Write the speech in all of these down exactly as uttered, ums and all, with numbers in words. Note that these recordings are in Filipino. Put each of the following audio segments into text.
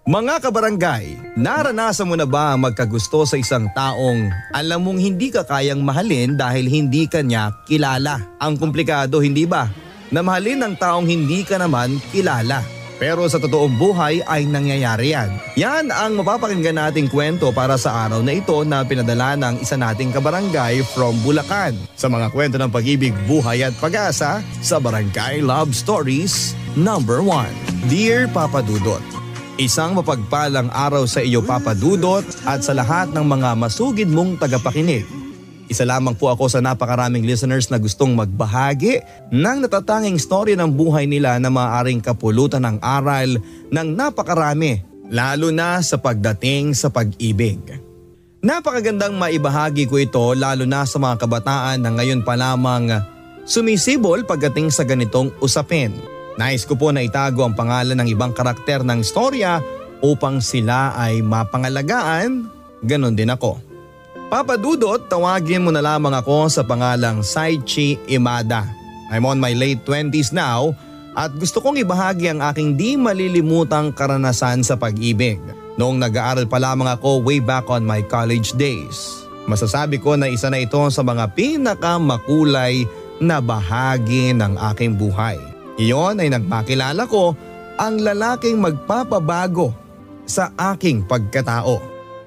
Mga kabarangay, naranasan mo na ba ang magkagusto sa isang taong alam mong hindi ka kayang mahalin dahil hindi ka niya kilala? Ang komplikado, hindi ba? Na mahalin ng taong hindi ka naman kilala. Pero sa totoong buhay ay nangyayari yan. Yan ang mapapakinggan nating kwento para sa araw na ito na pinadala ng isa nating kabarangay from Bulacan. Sa mga kwento ng pag-ibig, buhay at pag-asa sa Barangay Love Stories number one. Dear Papa Dudut, isang mapagpalang araw sa iyo Papa Dudut at sa lahat ng mga masugid mong tagapakinig. Isa lamang po ako sa napakaraming listeners na gustong magbahagi ng natatanging storya ng buhay nila na maaaring kapulutan ng aral ng napakarami, lalo na sa pagdating sa pag-ibig. Napakagandang maibahagi ko ito lalo na sa mga kabataan na ngayon pa lamang sumisibol pagdating sa ganitong usapin. Nais ko po na itago ang pangalan ng ibang karakter ng istorya upang sila ay mapangalagaan, ganon din ako. Papa Dudut, tawagin mo na lamang ako sa pangalang Saichi Imada. I'm on my late twenties now at gusto kong ibahagi ang aking di malilimutang karanasan sa pag-ibig. Noong nag-aaral pa lamang ako way back on my college days. Masasabi ko na isa na ito sa mga pinakamakulay na bahagi ng aking buhay. Iyon ay nagpakilala ko ang lalaking magpapabago sa aking pagkatao.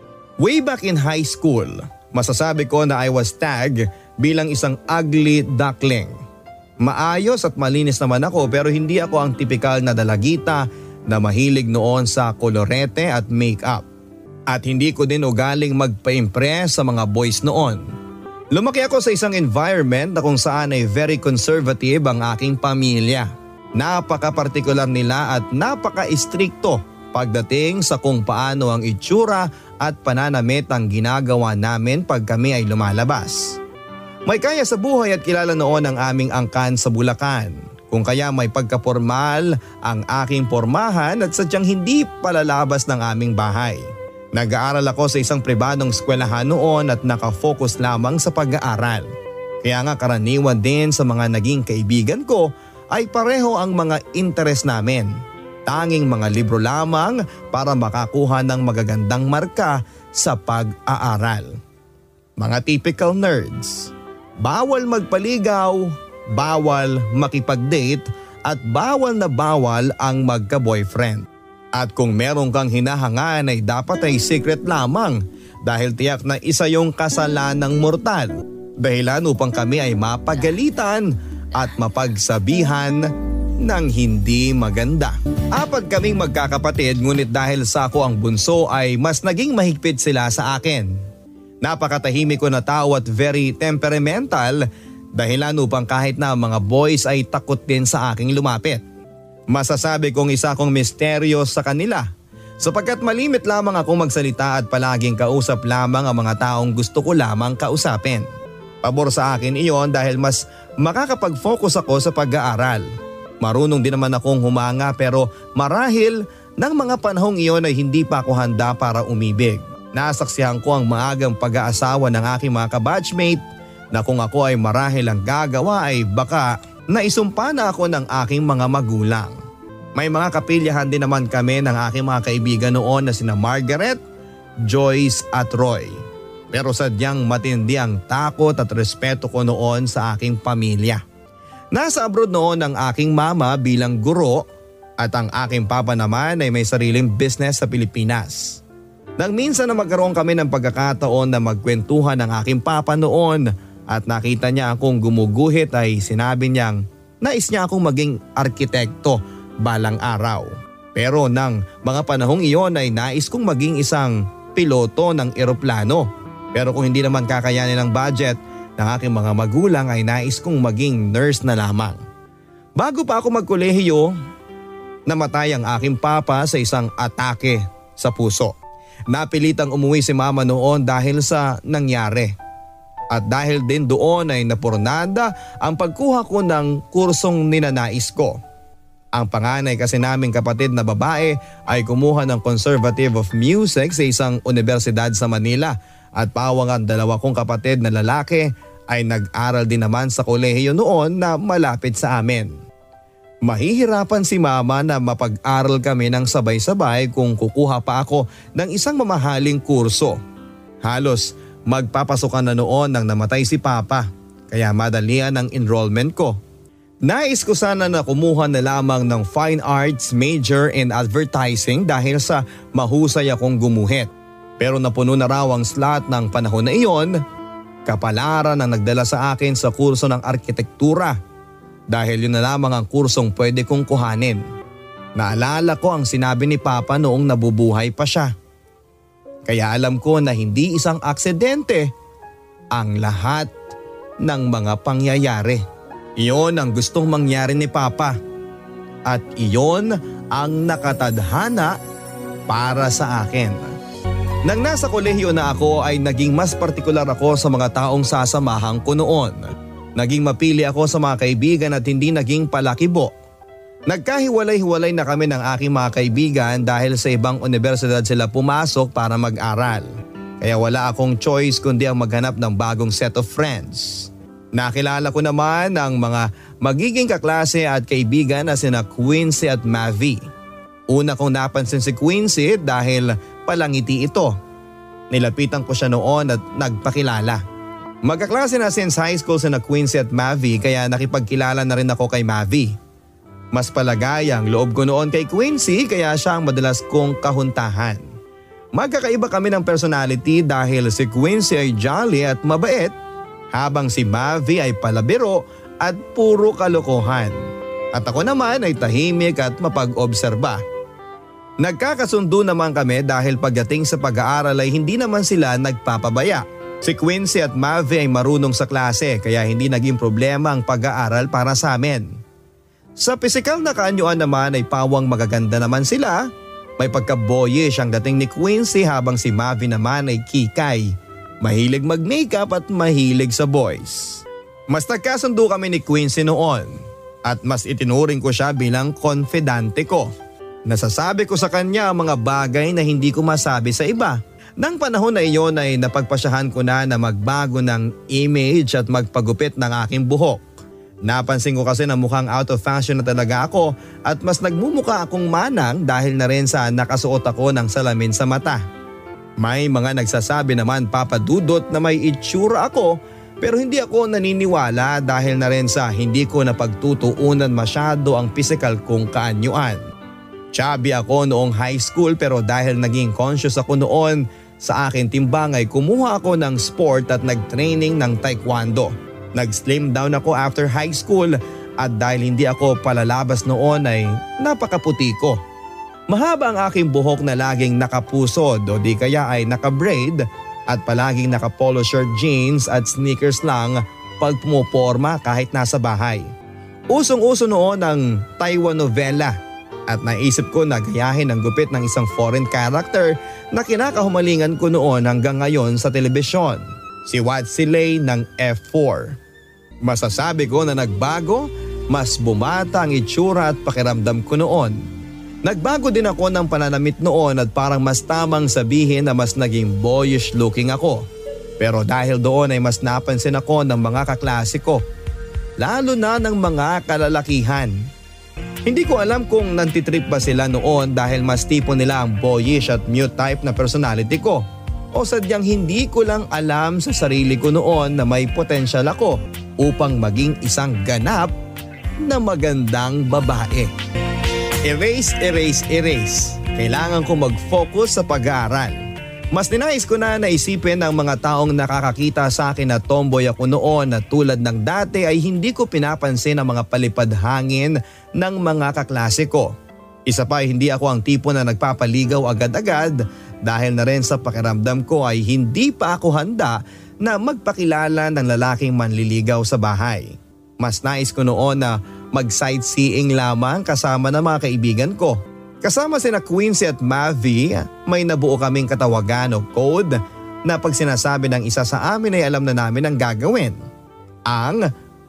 Way back in high school, masasabi ko na I was tagged bilang isang ugly duckling. Maayos at malinis naman ako pero hindi ako ang tipikal na dalagita na mahilig noon sa kolorete at makeup. At hindi ko din ugaling magpa-impress sa mga boys noon. Lumaki ako sa isang environment na kung saan ay very conservative ang aking pamilya. Napaka-partikular nila at napaka-istrikto pagdating sa kung paano ang itsura at pananamit ang ginagawa namin pag kami ay lumalabas. May kaya sa buhay at kilala noon ang aming angkan sa Bulacan. Kung kaya may pagkapormal ang aking pormahan at sadyang hindi palalabas ng aming bahay. Nag-aaral ako sa isang pribadong eskwelahan noon at nakafocus lamang sa pag-aaral. Kaya nga karaniwan din sa mga naging kaibigan ko ay pareho ang mga interes namin. Tanging mga libro lamang para makakuha ng magagandang marka sa pag-aaral. Mga typical nerds. Bawal magpaligaw, bawal makipag-date at bawal na bawal ang magka-boyfriend. At kung meron kang hinahangaan ay dapat ay secret lamang dahil tiyak na isa yung kasalanang mortal. Dahilan upang kami ay mapagalitan at mapagsabihan ng hindi maganda. Apat kaming magkakapatid ngunit dahil sa ako ang bunso ay mas naging mahigpit sila sa akin. Napakatahimik ko na tao at very temperamental dahilan upang kahit na mga boys ay takot din sa aking lumapit. Masasabi kong isa akong misteryo sa kanila sapagkat malimit lamang akong magsalita at palaging kausap lamang ang mga taong gusto ko lamang kausapin. Pabor sa akin iyon dahil mas makakapag-focus ako sa pag-aaral. Marunong din naman akong humanga pero marahil ng mga panahong iyon ay hindi pa ako handa para umibig. Nasaksihan ko ang maagang pag-aasawa ng aking mga kabatchmate na kung ako ay marahil ang gagawa ay baka naisumpa na ako ng aking mga magulang. May mga kapilyahan din naman kami ng aking mga kaibigan noon na sina Margaret, Joyce at Roy. Pero sadyang matindi ang takot at respeto ko noon sa aking pamilya. Nasa abroad noon ang aking mama bilang guro at ang aking papa naman ay may sariling business sa Pilipinas. Nang minsan na magkaroon kami ng pagkakataon na magkwentuhan ng aking papa noon at nakita niya akong gumuguhit ay sinabi niyang nais niya akong maging arkitekto balang araw. Pero nang mga panahong iyon ay nais kong maging isang piloto ng eroplano. Pero kung hindi naman kakayanin ng budget ng aking mga magulang ay nais kong maging nurse na lamang. Bago pa ako magkolehiyo, namatay ang aking papa sa isang atake sa puso. Napilitang umuwi si mama noon dahil sa nangyari. At dahil din doon ay napurnada ang pagkuha ko ng kursong ninanais ko. Ang panganay kasi naming kapatid na babae ay kumuha ng Conservative of Music sa isang universidad sa Manila at pawang ang dalawa kong kapatid na lalaki ay nag-aral din naman sa kolehiyo noon na malapit sa amin. Mahihirapan si mama na mapag-aral kami ng sabay-sabay kung kukuha pa ako ng isang mamahaling kurso. Halos magpapasokan na noon nang namatay si papa, kaya madalian ang enrollment ko. Nais ko sana na kumuha na lamang ng Fine Arts major in advertising dahil sa mahusay akong gumuhit. Pero napuno na raw ang slot ng panahon na iyon. Kapalaran ang nagdala sa akin sa kurso ng arkitektura dahil yun na lamang ang kursong pwede kong kuhanin. Naalala ko ang sinabi ni Papa noong nabubuhay pa siya. Kaya alam ko na hindi isang aksidente ang lahat ng mga pangyayari. Iyon ang gustong mangyari ni Papa at iyon ang nakatadhana para sa akin. Nang nasa kolehiyo na ako ay naging mas partikular ako sa mga taong sasamahan ko noon. Naging mapili ako sa mga kaibigan at hindi naging palakibo. Nagkahiwalay-hiwalay na kami ng aking mga kaibigan dahil sa ibang universidad sila pumasok para mag-aral. Kaya wala akong choice kundi ang maghanap ng bagong set of friends. Nakilala ko naman ang mga magiging kaklase at kaibigan na sina Quincy at Mavi. Una kong napansin si Quincy dahil palangiti ito. Nilapitan ko siya noon at nagpakilala. Magkaklase na since high school sina Quincy at Mavi kaya nakipagkilala na rin ako kay Mavi. Mas palagay ang loob ko noon kay Quincy kaya siya ang madalas kong kahuntahan. Magkakaiba kami ng personality dahil si Quincy ay jolly at mabait habang si Mavi ay palabiro at puro kalokohan. At ako naman ay tahimik at mapag-obserba. Nagkakasundo naman kami dahil pagdating sa pag-aaral ay hindi naman sila nagpapabaya. Si Quincy at Mavi ay marunong sa klase kaya hindi naging problema ang pag-aaral para sa amin. Sa pisikal na kaanyuan naman ay pawang magaganda naman sila. May pagka-boyish ang dating ni Quincy habang si Mavi naman ay kikay. Mahilig mag-makeup at mahilig sa boys. Mas nagkasundo kami ni Quincy noon at mas itinuring ko siya bilang konfidante ko. Nasasabi ko sa kanya ang mga bagay na hindi ko masabi sa iba. Nang panahon na iyon ay napagpasyahan ko na na magbago ng image at magpagupit ng aking buhok. Napansin ko kasi na mukhang out of fashion na talaga ako at mas nagmumuka akong manang dahil na rin sa nakasuot ako ng salamin sa mata. May mga nagsasabi naman papadudot na may itsura ako pero hindi ako naniniwala dahil na rin sa hindi ko napagtutuunan masyado ang physical kong kaanyuan. Chubby ako noong high school pero dahil naging conscious ako noon sa akin timbang ay kumuha ako ng sport at nag-training ng taekwondo. Nag-slim down ako after high school at dahil hindi ako palalabas noon ay napakaputi ko. Mahaba ang aking buhok na laging nakapusod o di kaya ay naka-braid at palaging naka-polo shirt jeans at sneakers lang pag pumuporma kahit nasa bahay. Usong-uso noon ang Taiwan novela at naisip ko na gayahin ang gupit ng isang foreign character na kinakahumalingan ko noon hanggang ngayon sa telebisyon. Si Watsilay ng F four. Masasabi ko na nagbago, mas bumata ang itsura at pakiramdam ko noon. Nagbago din ako ng pananamit noon at parang mas tamang sabihin na mas naging boyish looking ako. Pero dahil doon ay mas napansin ako ng mga kaklase ko, lalo na ng mga kalalakihan. Hindi ko alam kung nantitrip ba sila noon dahil mas tipo nila ang boyish at mute type na personality ko. O sadyang hindi ko lang alam sa sarili ko noon na may potensyal ako upang maging isang ganap na magandang babae. Erase, erase, erase. Kailangan ko mag-focus sa pag-aaral. Mas ninais ko na naisipin ang mga taong nakakakita sa akin na tomboy ako noon na tulad ng dati ay hindi ko pinapansin ang mga palipad hangin ng mga kaklase ko. Isa pa ay hindi ako ang tipo na nagpapaligaw agad-agad dahil na rin sa pakiramdam ko ay hindi pa ako handa na magpakilala ng lalaking manliligaw sa bahay. Mas nais ko noon na mag-sightseeing lamang kasama ng mga kaibigan ko. Kasama sina Quincy at Mavi, may nabuo kaming katawagan o code na pag sinasabi ng isa sa amin ay alam na namin ang gagawin. Ang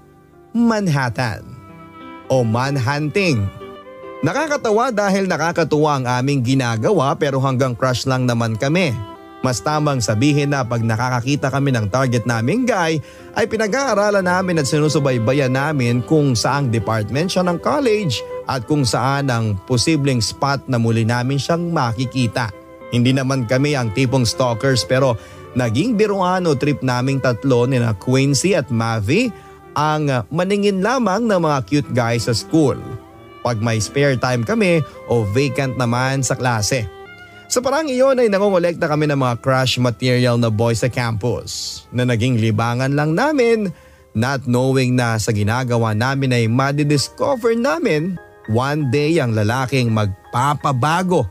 Manhattan o manhunting. Nakakatawa dahil nakakatuwa ang aming ginagawa pero hanggang crush lang naman kami. Mas tamang sabihin na pag nakakakita kami ng target naming guy ay pinag-aaralan namin at sinusubaybayan namin kung saang department siya ng college at kung saan ang posibleng spot na muli namin siyang makikita. Hindi naman kami ang tipong stalkers pero naging biruan o trip naming tatlo ni na Quincy at Mavi ang maningin lamang ng mga cute guys sa school. Pag may spare time kami o vacant naman sa klase. Sa parang iyon ay nangongolekta kami ng mga crush material na boys sa campus na naging libangan lang namin not knowing na sa ginagawa namin ay madidiscover namin one day ang lalaking magpapabago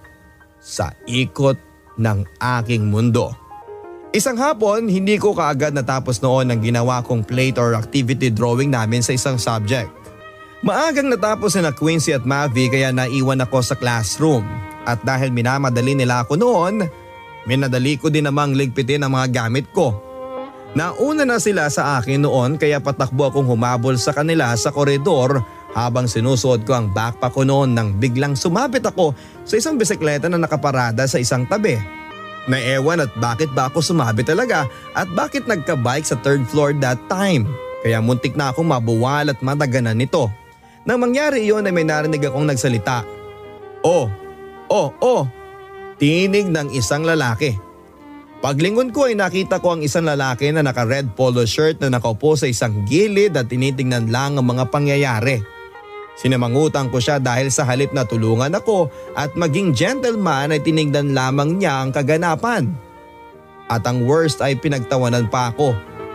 sa ikot ng aking mundo. Isang hapon, hindi ko kaagad natapos noon ang ginawa kong plate or activity drawing namin sa isang subject. Maagang natapos na Quincy at Mavi kaya naiwan ako sa classroom. At dahil minamadali nila ako noon, minadali ko din namang ligpitin ang mga gamit ko. Nauna na sila sa akin noon kaya patakbo akong humabol sa kanila sa koridor habang sinusuot ko ang backpack ko noon nang biglang sumabit ako sa isang bisikleta na nakaparada sa isang tabi. Naewan at bakit ba ako sumabit talaga at bakit nagka-bike sa third floor that time. Kaya muntik na akong mabuwal at madaganan nito. Nang mangyari iyon ay may narinig akong nagsalita. Oh! Oh, oh, tinig ng isang lalaki. Paglingon ko ay nakita ko ang isang lalaki na naka-red polo shirt na nakaupo sa isang gilid at tinitingnan lang ang mga pangyayari. Sinamangutan ko siya dahil sa halip na tulungan ako at maging gentleman ay tinignan lamang niya ang kaganapan. At ang worst ay pinagtawanan pa ako.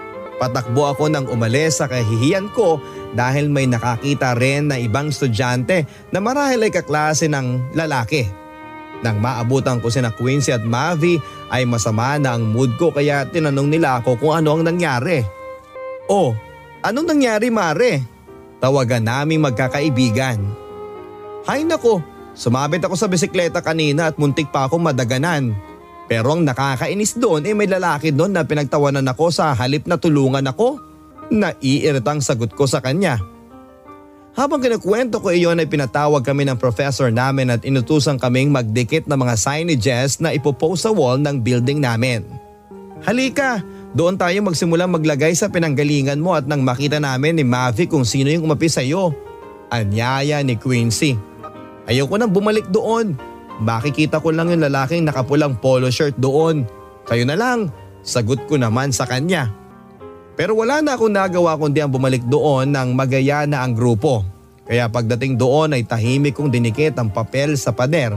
Patakbo ako nang umalis sa kahihiyan ko dahil may nakakita rin na ibang estudyante na marahil ay kaklase ng lalaki. Nang maabutan ko sina Quincy at Mavi ay masama na ang mood ko kaya tinanong nila ako kung ano ang nangyari. Oh, anong nangyari Mare? Tawagan naming magkakaibigan. Hay nako, sumabit ako sa bisikleta kanina at muntik pa akong madaganan. Pero ang nakakainis doon ay eh may lalaki doon na pinagtawanan ako sa halip na tulungan ako. Naiiritang sagot ko sa kanya. Habang kinukwento ko iyon ay pinatawag kami ng professor namin at inutusan kaming magdikit ng mga signages na ipopost sa wall ng building namin. Halika, doon tayo magsimulang maglagay sa pinanggalingan mo at nang makita namin ni Mavi kung sino yung umapi sa iyo. Anyaya ni Quincy. Ayoko nang bumalik doon. Makikita ko lang yung lalaking nakapulang polo shirt doon. Kayo na lang, sagot ko naman sa kanya. Pero wala na akong nagawa kundi ang bumalik doon nang magaya na ang grupo. Kaya pagdating doon ay tahimik kong dinikit ang papel sa pader.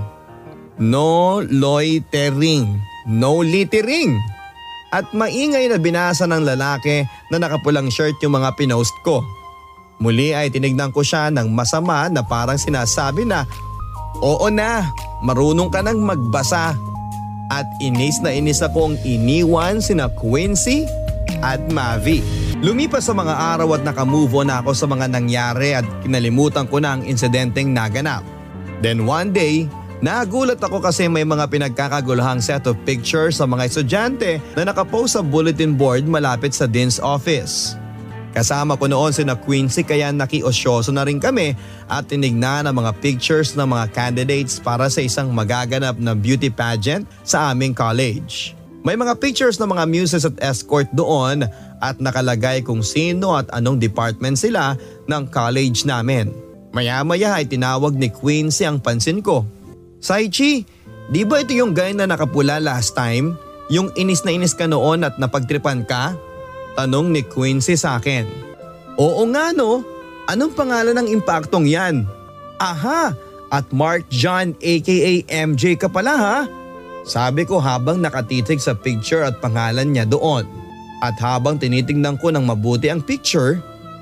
No loitering, no littering. At maingay na binasa ng lalaki na nakapulang shirt yung mga pinost ko. Muli ay tinignan ko siya ng masama na parang sinasabi na, oo na, marunong ka nang magbasa. At inis na inis akong iniwan sina Quincy at Mavi. Lumipas sa mga araw at nakamove on ako sa mga nangyari at kinalimutan ko na ang insidenteng naganap. Then one day, nagulat ako kasi may mga pinagkakaguluhang set of pictures sa mga estudyante na nakapost sa bulletin board malapit sa Dean's office. Kasama ko noon sina Quincy kaya nakiosyoso na rin kami at tinignan ang mga pictures ng mga candidates para sa isang magaganap na beauty pageant sa aming college. May mga pictures ng mga muses at escort doon at nakalagay kung sino at anong department sila ng college namin. Maya-maya ay tinawag ni Quincy ang pansin ko. Saichi, di ba ito yung guy na nakapula last time? Yung inis na inis ka noon at napagtripan ka? Tanong ni Quincy sa akin. Oo nga no, anong pangalan ng impaktong yan? Aha, at Mark John aka M J ka pala ha? Sabi ko habang nakatitig sa picture at pangalan niya doon. At habang tinitingnan ko ng mabuti ang picture,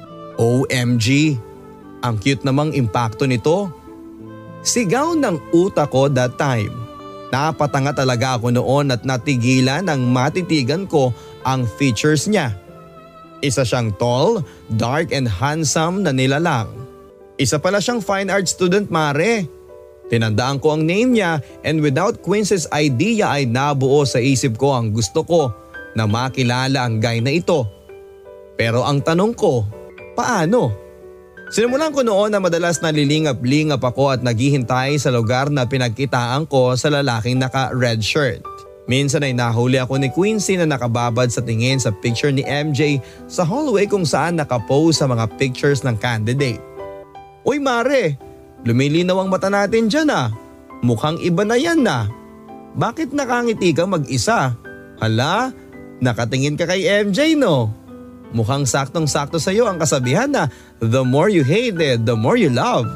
O M G, ang cute namang impakto nito. Sigaw ng utak ko that time. Napatanga talaga ako noon at natigilan nang matitigan ko ang features niya. Isa siyang tall, dark and handsome na nilalang. Isa pala siyang fine art student Mare. Tinandaan ko ang name niya and without Quincy's idea ay nabuo sa isip ko ang gusto ko na makilala ang guy na ito. Pero ang tanong ko, paano? Sinimulan ko noon na madalas nalilingap-lingap ako at naghihintay sa lugar na pinagkitaan ko sa lalaking naka-red shirt. Minsan ay nahuli ako ni Quincy na nakababad sa tingin sa picture ni M J sa hallway kung saan nakapose sa mga pictures ng candidate. Uy Mare, lumilinaw ang mata natin dyan ah. Mukhang iba na yan na. Bakit nakangiti ka mag-isa? Hala, nakatingin ka kay M J no? Mukhang saktong-sakto sa'yo ang kasabihan na the more you hated, the more you love.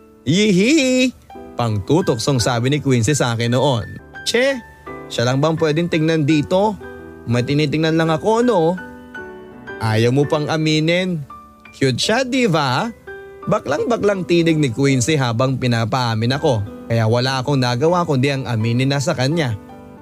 Yihi! Pangtutoksong sabi ni Quincy sa akin noon. Che, siya lang bang pwedeng tingnan dito? May tinitingnan lang ako no? Ayaw mo pang aminin. Cute siya diba? Baklang-baklang tinig ni Quincy habang pinapaamin ako. Kaya wala akong nagawa kundi ang aminin na sa kanya.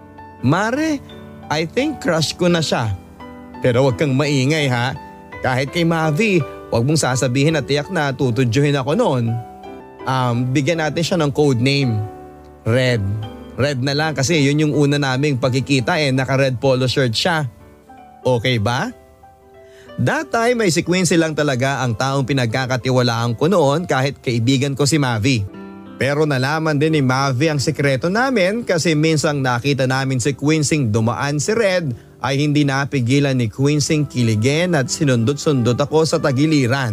Mare, I think crush ko na siya. Pero wag kang maingay ha. Kahit kay Mavi, wag mong sasabihin na tiyak na tutudyohin ako noon. Um, bigyan natin siya ng code name. Red. Red na lang kasi yun yung una naming pagkikita eh, naka-red polo shirt siya. Okay ba? That time ay si Quincy lang talaga ang taong pinagkakatiwalaan ko noon kahit kaibigan ko si Mavi. Pero nalaman din ni Mavi ang sekreto namin kasi minsang nakita namin si Quincy dumaan si Red ay hindi napigilan ni Quincy kiligin at sinundot-sundot ako sa tagiliran.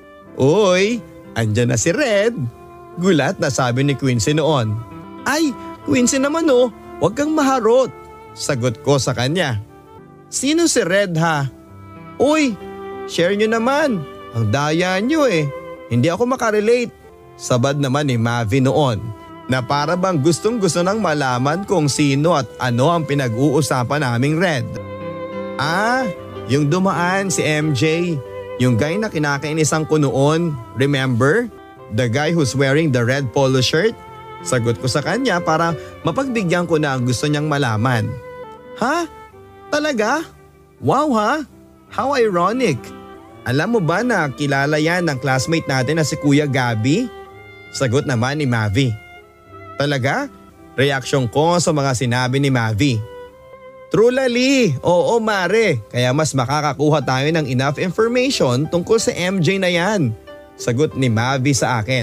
Uy, andyan na si Red. Gulat na sabi ni Quincy noon. Ay, Quincy naman oh, wag kang maharot. Sagot ko sa kanya. Sino si Red ha? Uy, share nyo naman. Ang daya nyo eh. Hindi ako makarelate. Sabad naman ni Mavi noon na para bang gustong gusto nang malaman kung sino at ano ang pinag-uusapan naming Red. Ah, yung dumaan si M J. Yung guy na kinakainisan ko noon, remember? The guy who's wearing the red polo shirt? Sagot ko sa kanya para mapagbigyan ko na ang gusto niyang malaman. Ha? Talaga? Wow ha? How ironic. Alam mo ba na kilala yan ng classmate natin na si Kuya Gabi? Sagot naman ni Mavi. Talaga? Reaksyon ko sa mga sinabi ni Mavi. True lali, oo mare, kaya mas makakakuha tayo ng enough information tungkol sa M J na yan. Sagot ni Mavi sa akin.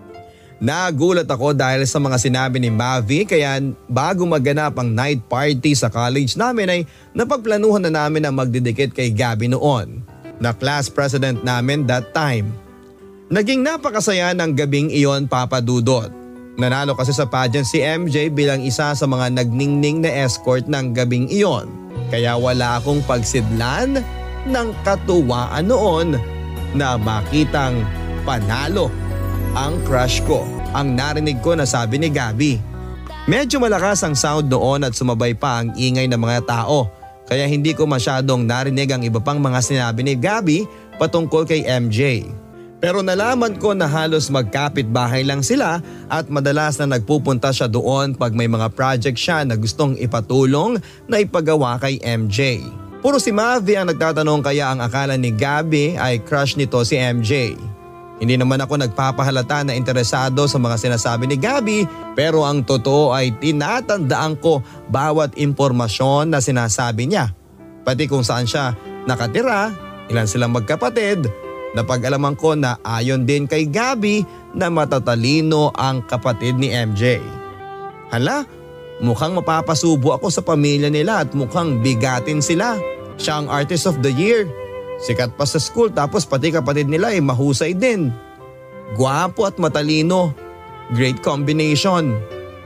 Nagulat ako dahil sa mga sinabi ni Mavi kaya bago maganap ang night party sa college namin ay napagplanuhan na namin na magdidikit kay Gabi noon, na class president namin that time. Naging napakasaya ng gabing iyon, Papa Dudot. Nanalo kasi sa pageant si M J bilang isa sa mga nagningning na escort ng gabing iyon. Kaya wala akong pagsidlan ng katuwaan noon na makitang panalo ang crush ko. Ang narinig ko na sabi ni Gabi. Medyo malakas ang sound noon at sumabay pa ang ingay ng mga tao. Kaya hindi ko masyadong narinig ang iba pang mga sinabi ni Gabi patungkol kay M J. Pero nalaman ko na halos magkapit bahay lang sila at madalas na nagpupunta siya doon pag may mga project siya na gustong ipatulong na ipagawa kay M J. Puro si Mavi ang nagtatanong kaya ang akala ni Gabi ay crush nito si M J. Hindi naman ako nagpapahalata na interesado sa mga sinasabi ni Gabi pero ang totoo ay tinatandaan ko bawat impormasyon na sinasabi niya. Pati kung saan siya nakatira, ilan silang magkapatid. Napag-alaman ko na ayon din kay Gabi na matatalino ang kapatid ni M J. Hala, mukhang mapapasubo ako sa pamilya nila at mukhang bigatin sila. Siya ang artist of the year. Sikat pa sa school tapos pati kapatid nila ay mahusay din. Gwapo at matalino. Great combination.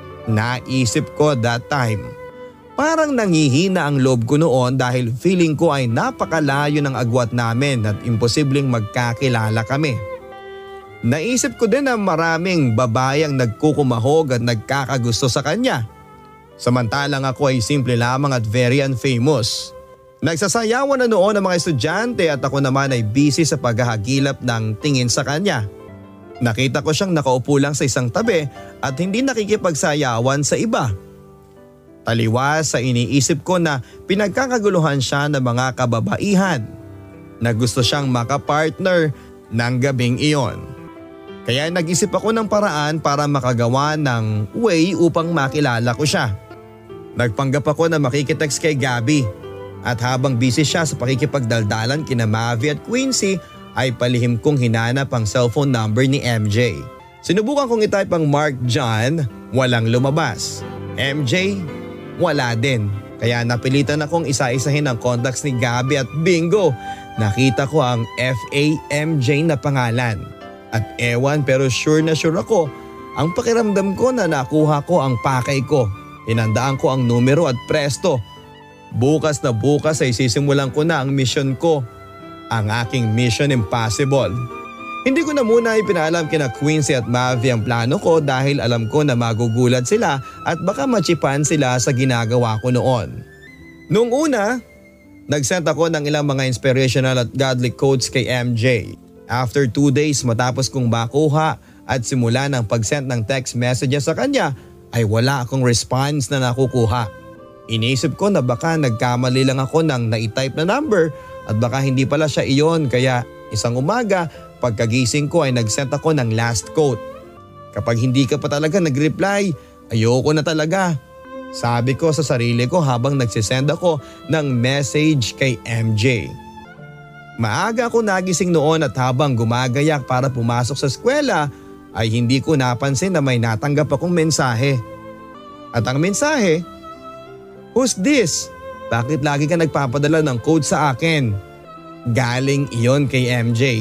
Naisip ko that time. Parang nangihina ang loob ko noon dahil feeling ko ay napakalayo ng agwat namin at imposibleng magkakilala kami. Naisip ko din na maraming babayang nagkukumahog at nagkakagusto sa kanya. Samantalang ako ay simple lamang at very unfamous. Nagsasayawan na noon ang mga estudyante at ako naman ay busy sa paghahagilap ng tingin sa kanya. Nakita ko siyang nakaupo lang sa isang tabi at hindi nakikipagsayawan sa iba. Taliwas sa iniisip ko na pinagkakaguluhan siya ng mga kababaihan na gusto siyang makapartner ng gabing iyon. Kaya nag-isip ako ng paraan para makagawa ng way upang makilala ko siya. Nagpanggap ako na makikitext kay Gabi at habang busy siya sa pakikipagdaldalan kina Mavi at Quincy ay palihim kong hinanap ang cellphone number ni M J. Sinubukan kong itype ang Mark John, walang lumabas. M J, wala din. Kaya napilitan akong isa-isahin ang contacts ni Gabby at bingo, nakita ko ang F A M J na pangalan. At ewan pero sure na sure ako, ang pakiramdam ko na nakuha ko ang pakay ko. Inandaan ko ang numero at presto. Bukas na bukas ay sisimulan ko na ang mission ko. Ang aking mission impossible. Hindi ko na muna ipinalam kina Quincy at Mavi ang plano ko dahil alam ko na magugulat sila at baka machipan sila sa ginagawa ko noon. Noong una, nag-send ako ng ilang mga inspirational at godly quotes kay M J. After two days matapos kong makuha at simula ng pag-send ng text messages sa kanya ay wala akong response na nakukuha. Inisip ko na baka nagkamali lang ako ng naitype na number at baka hindi pala siya iyon kaya isang umaga pagkagising ko ay nag-send ako ng last quote. Kapag hindi ka pa talaga nag-reply, ayoko na talaga. Sabi ko sa sarili ko habang nagsisend ako ng message kay M J. Maaga ako nagising noon at habang gumagayak para pumasok sa eskwela ay hindi ko napansin na may natanggap akong mensahe. At ang mensahe, "Who's this? Bakit lagi ka nagpapadala ng code sa akin?" Galing iyon kay M J.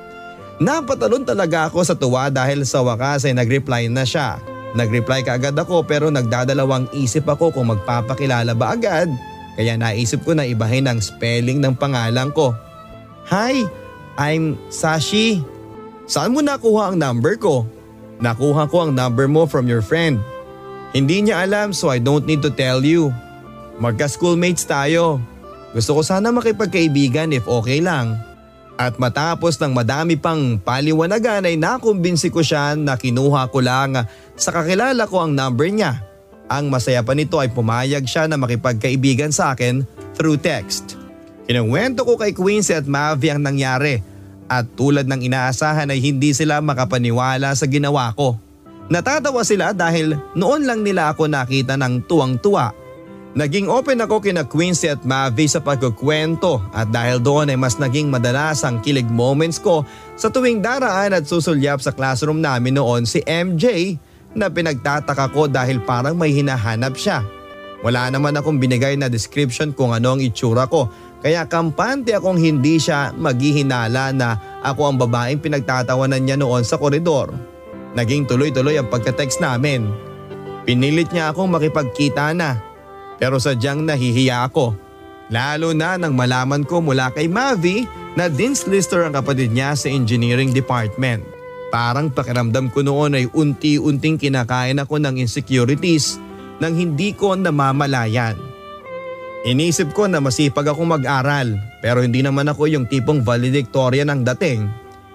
Napatalon talaga ako sa tuwa dahil sa wakas ay nag-reply na siya. Nag-reply kaagad ako pero nagdadalawang isip ako kung magpapakilala ba agad. Kaya naisip ko na ibahin ang spelling ng pangalan ko. "Hi, I'm Sashi. Saan mo nakuha ang number ko?" "Nakuha ko ang number mo from your friend. Hindi niya alam so I don't need to tell you. Magka-schoolmates tayo. Gusto ko sana makipagkaibigan if okay lang." At matapos ng madami pang paliwanagan ay nakumbinsi ko siya na kinuha ko lang sa kakilala ko ang number niya. Ang masaya pa nito ay pumayag siya na makipagkaibigan sa akin through text. Kinuwento ko kay Quincy at Mavi ang nangyari at tulad ng inaasahan ay hindi sila makapaniwala sa ginawa ko. Natatawa sila dahil noon lang nila ako nakita ng tuwang-tuwa. Naging open ako kina Quincy at Mavi sa pagkukwento at dahil doon ay mas naging madalas ang kilig moments ko sa tuwing daraan at susulyap sa classroom namin noon si M J na pinagtataka ko dahil parang may hinahanap siya. Wala naman akong binigay na description kung ano ang itsura ko kaya kampante akong hindi siya maghihinala na ako ang babaeng pinagtatawanan niya noon sa koridor. Naging tuloy-tuloy ang pagka-text namin. Pinilit niya akong makipagkita na. Pero sadyang nahihiya ako. Lalo na nang malaman ko mula kay Mavi na Dean's Lister ang kapatid niya sa engineering department. Parang pakiramdam ko noon ay unti-unting kinakain ako ng insecurities nang hindi ko namamalayan. Inisip ko na masipag akong mag-aral pero hindi naman ako yung tipong valedictorian ng dating.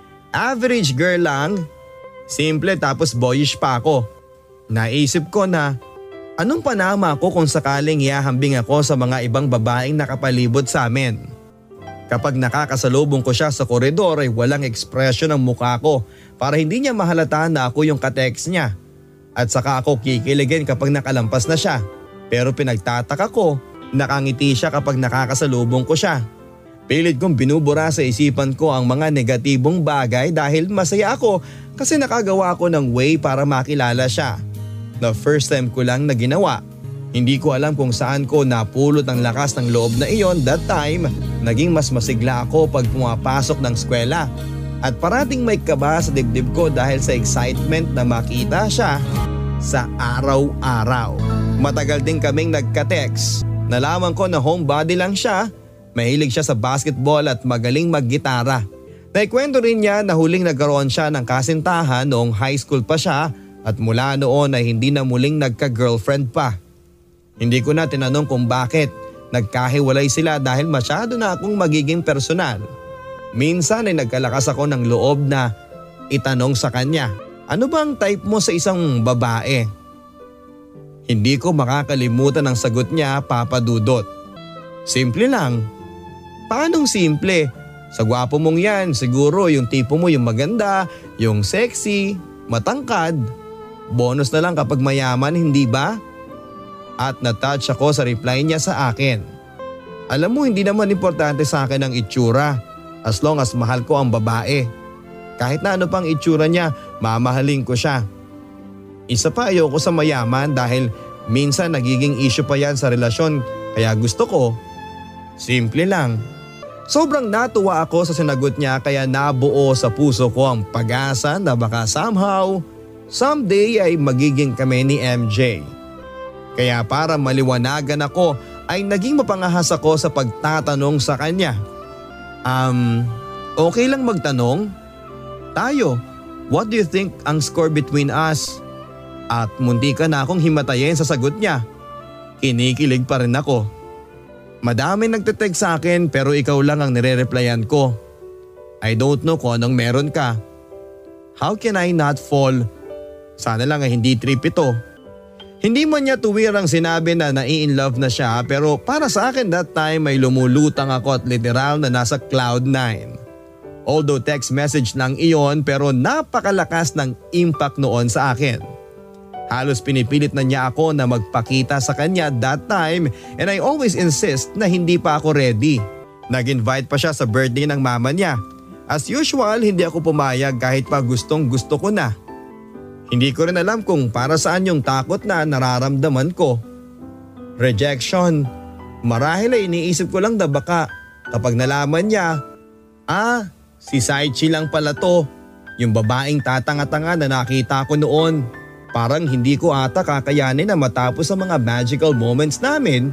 Average girl lang, simple tapos boyish pa ako. Naisip ko na anong panama ko kung sakaling ihahambing ako sa mga ibang babaeng nakapalibot sa amin. Kapag nakakasalubong ko siya sa koridor ay walang ekspresyon ang mukha ko para hindi niya mahalata na ako yung katext niya. At saka ako kikiligin kapag nakalampas na siya. Pero pinagtataka ko, nakangiti siya kapag nakakasalubong ko siya. Pilit kong binubura sa isipan ko ang mga negatibong bagay dahil masaya ako kasi nakagawa ko ng way para makilala siya. Na first time ko lang na ginawa. Hindi ko alam kung saan ko napulot ang lakas ng loob na iyon that time. Naging mas masigla ako pag pumapasok ng eskwela. At parating may kaba sa dibdib ko dahil sa excitement na makita siya sa araw-araw. Matagal din kaming nagka-text. Nalaman ko na homebody lang siya. Mahilig siya sa basketball at magaling maggitara. Naikwento rin niya na huling nagkaroon siya ng kasintahan noong high school pa siya. At mula noon ay hindi na muling nagka-girlfriend pa. Hindi ko na tinanong kung bakit. Nagkahiwalay sila dahil masyado na akong magiging personal. Minsan ay nagkalakas ako ng loob na itanong sa kanya, "Ano ba ang type mo sa isang babae?" Hindi ko makakalimutan ang sagot niya, Papa Dudot. Simple lang. Paanong simple? Sa gwapo mong yan, siguro yung tipo mo yung maganda, yung sexy, matangkad. Bonus na lang kapag mayaman, hindi ba? At natouch ako sa reply niya sa akin. Alam mo, hindi naman importante sa akin ang itsura as long as mahal ko ang babae. Kahit na ano pang itsura niya, mamahalin ko siya. Isa pa ayoko sa mayaman dahil Minsan nagiging issue pa yan sa relasyon kaya gusto ko, simple lang. Sobrang natuwa ako sa sinagot niya kaya nabuo sa puso ko ang pag-asa na baka somehow, someday ay magiging kami ni M J. Kaya para maliwanagan ako ay naging mapangahas ako sa pagtatanong sa kanya. Um, okay lang magtanong? Tayo, what do you think ang score between us? At munti ka na akong himatayin sa sagot niya. Kinikilig pa rin ako. Madami nagte-text sa akin pero ikaw lang ang nire-replyan ko. I don't know kung anong meron ka. How can I not fall? Sana lang ay hindi trip ito. Hindi man niya tuwirang sinabi na nai-inlove na siya pero para sa akin that time ay lumulutang ako at literal na nasa cloud nine. Although text message lang iyon pero napakalakas ng impact noon sa akin. Halos pinipilit na niya ako na magpakita sa kanya that time and I always insist na hindi pa ako ready. Nag-invite pa siya sa birthday ng mama niya. As usual, hindi ako pumayag kahit pa gustong gusto ko na. Hindi ko rin alam kung para saan yung takot na nararamdaman ko. Rejection. Marahil ay iniisip ko lang na baka kapag nalaman niya, ah, si Saichi lang pala to. Yung babaeng tatanga-tanga na nakita ko noon. Parang hindi ko ata kakayanin na matapos ang mga magical moments namin.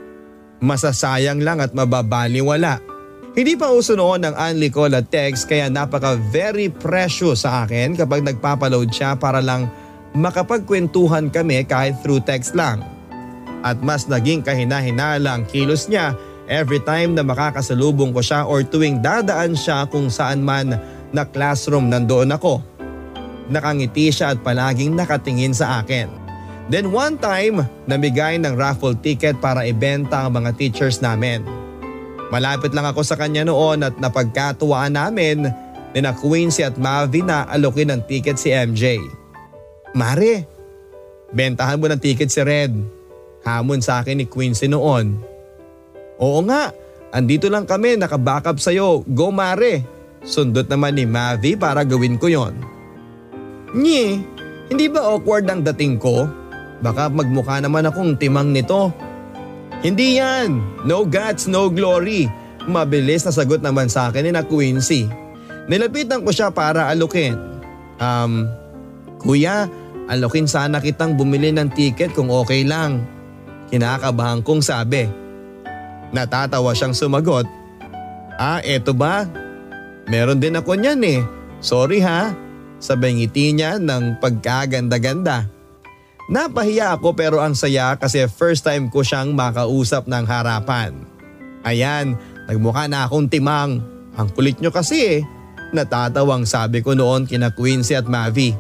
Masasayang lang at mababaliwala. Hindi pa uso noon ang unli call at text kaya napaka very precious sa akin kapag nagpapaload siya para lang makapagkwentuhan kami kahit through text lang. At mas naging kahina-hina ang kilos niya every time na makakasalubong ko siya or tuwing dadaan siya kung saan man na classroom nandoon ako. Nakangiti siya at palaging nakatingin sa akin. Then one time, namigay ng raffle ticket para ibenta ang mga teachers namin. Malapit lang ako sa kanya noon at napagkatuwaan namin ni na Quincy at Mavi na alokin ng ticket si M J. Mare, bentahan mo ng ticket si Red. Hamon sa akin ni Quincy noon. Oo nga, andito lang kami nakabackup sa'yo. Go Mare. Sundot naman ni Mavi para gawin ko yon. Nye, hindi ba awkward ang dating ko? Baka magmukha naman akong timang nito. Hindi yan. No guts, no glory. Mabilis na sagot naman sa akin ni na Quincy. Nilapitan ko siya para alukin. Um, Kuya, alukin sana kitang bumili ng ticket kung okay lang. Kinakabahan kong sabi. Natatawa siyang sumagot. Ah, eto ba? Meron din ako niyan eh. Sorry ha. Sabay ngiti niya ng pagkaganda-ganda. Napahiya ako pero ang saya kasi first time ko siyang makausap ng harapan. Ayan, nagmukha na akong timang. Ang kulit niyo kasi eh. Natatawang sabi ko noon kina Quincy at Mavi.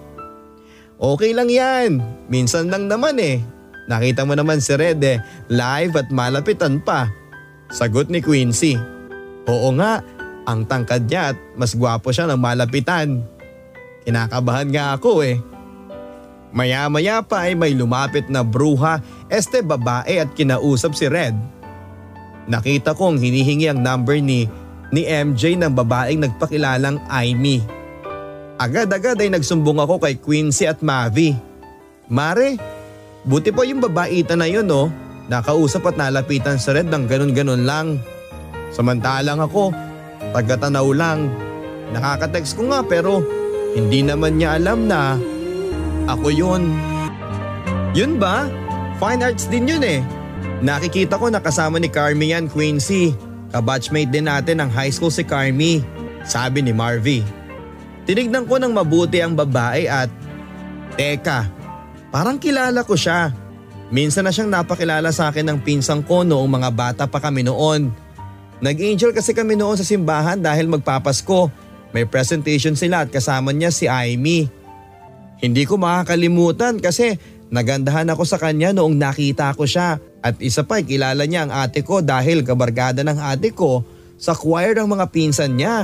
Okay lang yan, minsan lang naman eh. Nakita mo naman si Red eh, live at malapitan pa. Sagot ni Quincy. Oo nga, ang tangkad niya at mas gwapo siya ng malapitan. Kinakabahan nga ako eh. Maya-maya pa ay may lumapit na bruha, este babae at kinausap si Red. Nakita kong hinihingi ang number ni, ni M J ng babaeng nagpakilalang Aimee. Agad-agad ay nagsumbong ako kay Quincy at Mavi. Mare, buti po yung babaita na yun no. Nakausap at nalapitan si Red ng ganun-ganun lang. Samantalang ako, taga-Tanaw lang. Nakaka-text ko nga pero hindi naman niya alam na ako yun. Yun ba? Fine arts din yun eh. Nakikita ko nakasama ni Carmi yan, Quincy. Kabatchmate din natin ng high school si Carmi, sabi ni Marvy. Tinignan ko ng mabuti ang babae at teka, parang kilala ko siya. Minsan na siyang napakilala sa akin ng pinsang ko noong mga bata pa kami noon. Nag-angel kasi kami noon sa simbahan dahil magpapasko. May presentation sila at kasama niya si Aimee. Hindi ko makakalimutan kasi nagandahan ako sa kanya noong nakita ko siya. At isa pa kilala niya ang ate ko dahil kabarkada ng ate ko sa choir ng mga pinsan niya.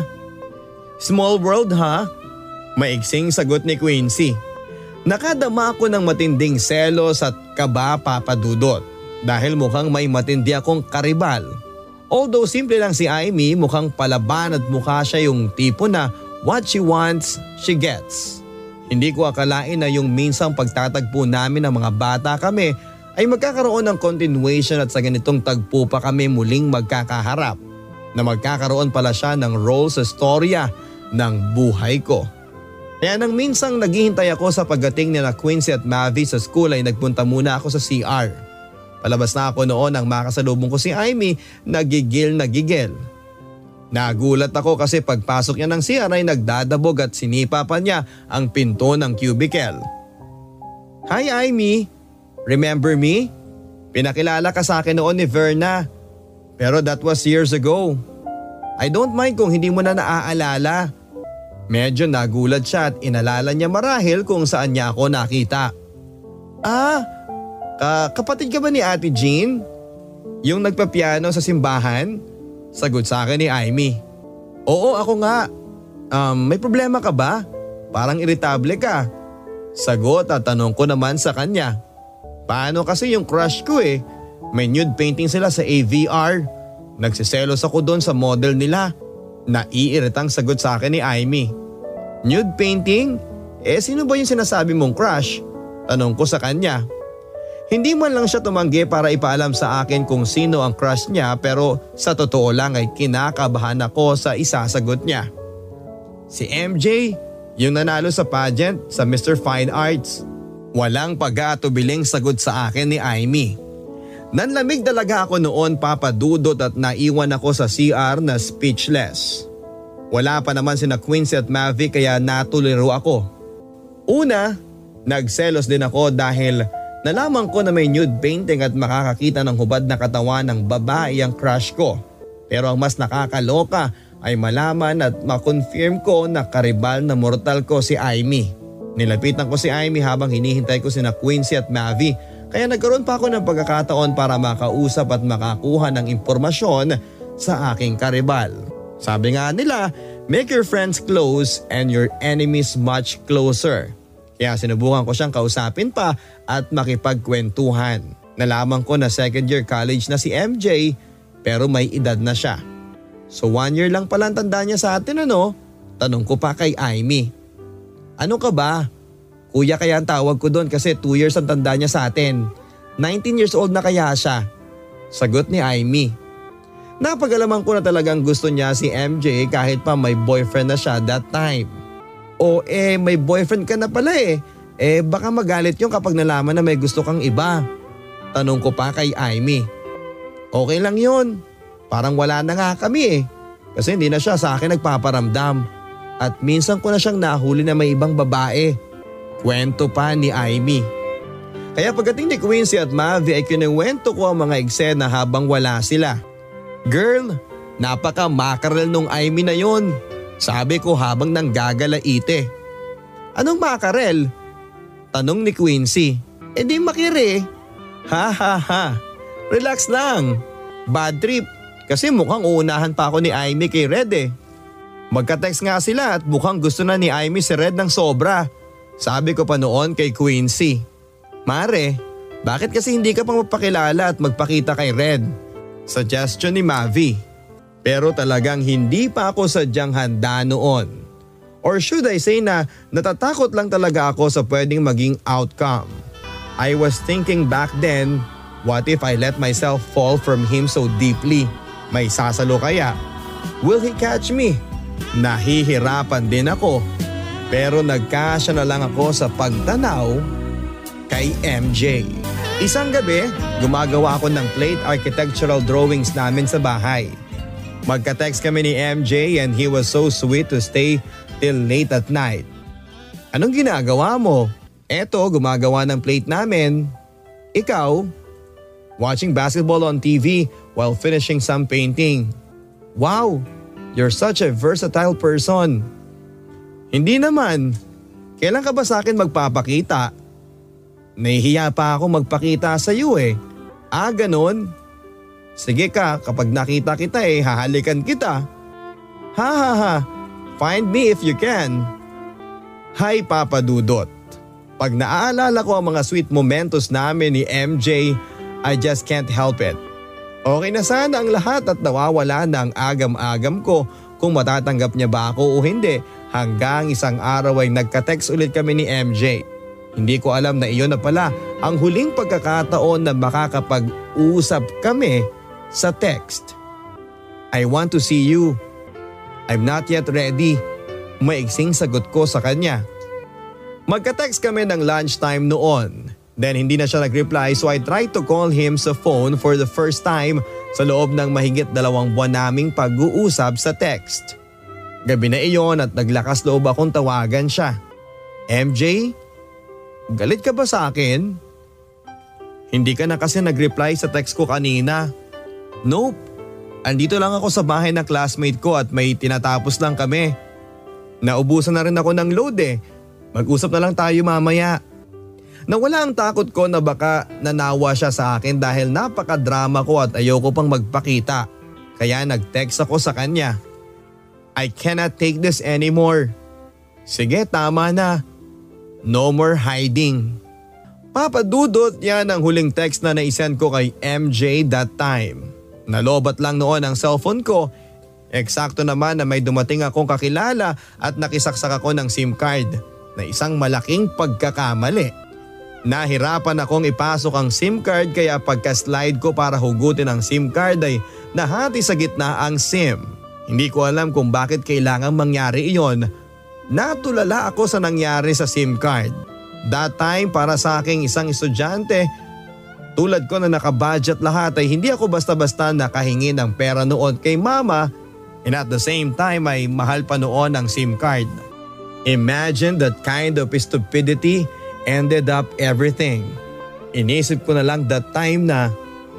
Small world ha? Maiksing sagot ni Quincy. Nakadama ako ng matinding selos at kaba papadudot dahil mukhang may matindi akong karibal. Although simple lang si Aimee, mukhang palaban at mukha siya yung tipo na what she wants, she gets. Hindi ko akalain na yung minsang pagtatagpo namin ng mga bata kami ay magkakaroon ng continuation at sa ganitong tagpo pa kami muling magkakaharap na magkakaroon pala siya ng role sa storya ng buhay ko. Kaya nang minsang naghihintay ako sa pagdating ni na Quincy at Mavi sa school ay nagpunta muna ako sa C R. Palabas na ako noon nang makasalubong ko si Amy na gigil na gigil. Nagulat ako kasi pagpasok niya ng C R ay nagdadabog at sinipa pa niya ang pinto ng cubicle. "Hi Amy, remember me? Pinakilala ka sa akin noon ni Verna. Pero that was years ago. I don't mind kung hindi mo na naaalala." Medyo nagulat siya at inalala niya marahil kung saan niya ako nakita. "Ah, ka kapatid ka ba ni Ate Jean? Yung nagpapiano sa simbahan?" Sagot sa akin ni Amy. "Oo, ako nga. Um, may problema ka ba? Parang iritable ka." Sagot at tanong ko naman sa kanya. Paano kasi yung crush ko eh? May nude painting sila sa A V R. Nagsiselos ako doon sa model nila. Naiiritang sagot sa akin ni Amy. "Nude painting? Eh sino ba yung sinasabi mong crush?" Tanong ko sa kanya. Hindi man lang siya tumanggi para ipaalam sa akin kung sino ang crush niya pero sa totoo lang ay kinakabahan ako sa isasagot niya. "Si M J, yung nanalo sa pageant sa Mister Fine Arts." Walang pag-aatubiling sagot sa akin ni Amy. Nanlamig talaga ako noon, Papa Dudot, at naiwan ako sa C R na speechless. Wala pa naman sina Quincy at Mavi kaya natuliro ako. Una, nagselos din ako dahil nalaman ko na may nude painting at makakakita ng hubad na katawan ng babae ang crush ko. Pero ang mas nakakaloka ay malaman at makonfirm ko na karibal na mortal ko si Amy. Nilapitan ko si Amy habang hinihintay ko sina Quincy at Mavi kaya nagkaroon pa ako ng pagkakataon para makausap at makakuha ng impormasyon sa aking karibal. Sabi nga nila, make your friends close and your enemies much closer. Kaya sinubukan ko siyang kausapin pa at makipagkwentuhan. Nalaman ko na second year college na si M J pero may edad na siya. "So one year lang pala ang tanda niya sa atin ano?" Tanong ko pa kay Amy. "Ano ka ba? Kuya kaya ang tawag ko doon kasi two years ang tanda niya sa atin. nineteen years old na kaya siya." Sagot ni Amy. Napag-alaman ko na talagang gusto niya si M J kahit pa may boyfriend na siya that time. "O eh may boyfriend ka na pala eh. Eh baka magalit yung kapag nalaman na may gusto kang iba." Tanong ko pa kay Amy. "Okay lang yun. Parang wala na nga kami eh. Kasi hindi na siya sa akin nagpaparamdam. At minsan ko na siyang nahuli na may ibang babae." Kwento pa ni Amy. Kaya pagdating ni Quincy at Mavi ay kinuwento ko ang mga eksena habang wala sila. "Girl, napaka-makarel nung Amy na yon," sabi ko habang nanggagalaite. "Anong makarel?" Tanong ni Quincy. "Eh di makire." "Ha ha ha, relax lang. Bad trip kasi mukhang uunahan pa ako ni Amy kay Red eh. Magka-text nga sila at mukhang gusto na ni Amy si Red ng sobra." Sabi ko pa noon kay Quincy. "Mare, bakit kasi hindi ka pang magpakilala at magpakita kay Red?" Suggestion ni Mavi. Pero talagang hindi pa ako sadyang handa noon. Or should I say na natatakot lang talaga ako sa pwedeng maging outcome. I was thinking back then, what if I let myself fall from him so deeply? May sasalo kaya? Will he catch me? Nahihirapan din ako. Pero nagkasya na lang ako sa pagtanaw kay M J. Isang gabi, gumagawa ako ng plate architectural drawings namin sa bahay. Magka-text kami ni M J and he was so sweet to stay till late at night. "Anong ginagawa mo?" "Eto, gumagawa ng plate namin." "Ikaw?" "Watching basketball on T V while finishing some painting." "Wow, you're such a versatile person." "Hindi naman. Kailan ka ba sa akin magpapakita?" "Nahihiya pa ako magpakita sa iyo eh." "Ah, ganon? Sige ka, kapag nakita kita eh, hahalikan kita." "Ha ha ha, find me if you can." Hi Papa Dudot. Pag naaalala ko ang mga sweet momentos namin ni M J, I just can't help it. Okay na sana ang lahat at nawawala na ang agam-agam ko kung matatanggap niya ba ako o hindi hanggang isang araw ay nagka-text ulit kami ni M J. Hindi ko alam na iyon na pala ang huling pagkakataon na makakapag-usap kami sa text. I want to see you. I'm not yet ready. Maiksing sagot ko sa kanya. Magka-text kami ng lunchtime noon. Then hindi na siya nag-reply, so I tried to call him sa phone for the first time sa loob ng mahigit dalawang buwan naming pag-uusap sa text. Gabi na iyon at naglakas loob akong tawagan siya. M J, galit ka ba sa akin? Hindi ka na kasi nag-reply sa text ko kanina. Nope, andito lang ako sa bahay ng classmate ko at may tinatapos lang kami. Naubusan na rin ako ng load eh. Mag-usap na lang tayo mamaya. Nawala ang takot ko na baka nanawa siya sa akin dahil napaka-drama ko at ayoko pang magpakita. Kaya nag-text ako sa kanya. I cannot take this anymore. Sige, tama na. No more hiding. Papadudot yan ang huling text na naisend ko kay M J that time. Nalobat lang noon ang cellphone ko. Eksakto naman na may dumating akong kakilala at nakisaksak ako ng SIM card na isang malaking pagkakamali. Nahirapan akong ipasok ang SIM card kaya pagka-slide ko para hugutin ang SIM card ay nahati sa gitna ang SIM. Hindi ko alam kung bakit kailangang mangyari iyon. Natulala ako sa nangyari sa SIM card. That time para sa aking isang estudyante, tulad ko na nakabudget lahat ay hindi ako basta-basta nakahingi ng pera noon kay mama and at the same time ay mahal pa noon ang SIM card. Imagine that kind of stupidity ended up everything. Inisip ko na lang that time na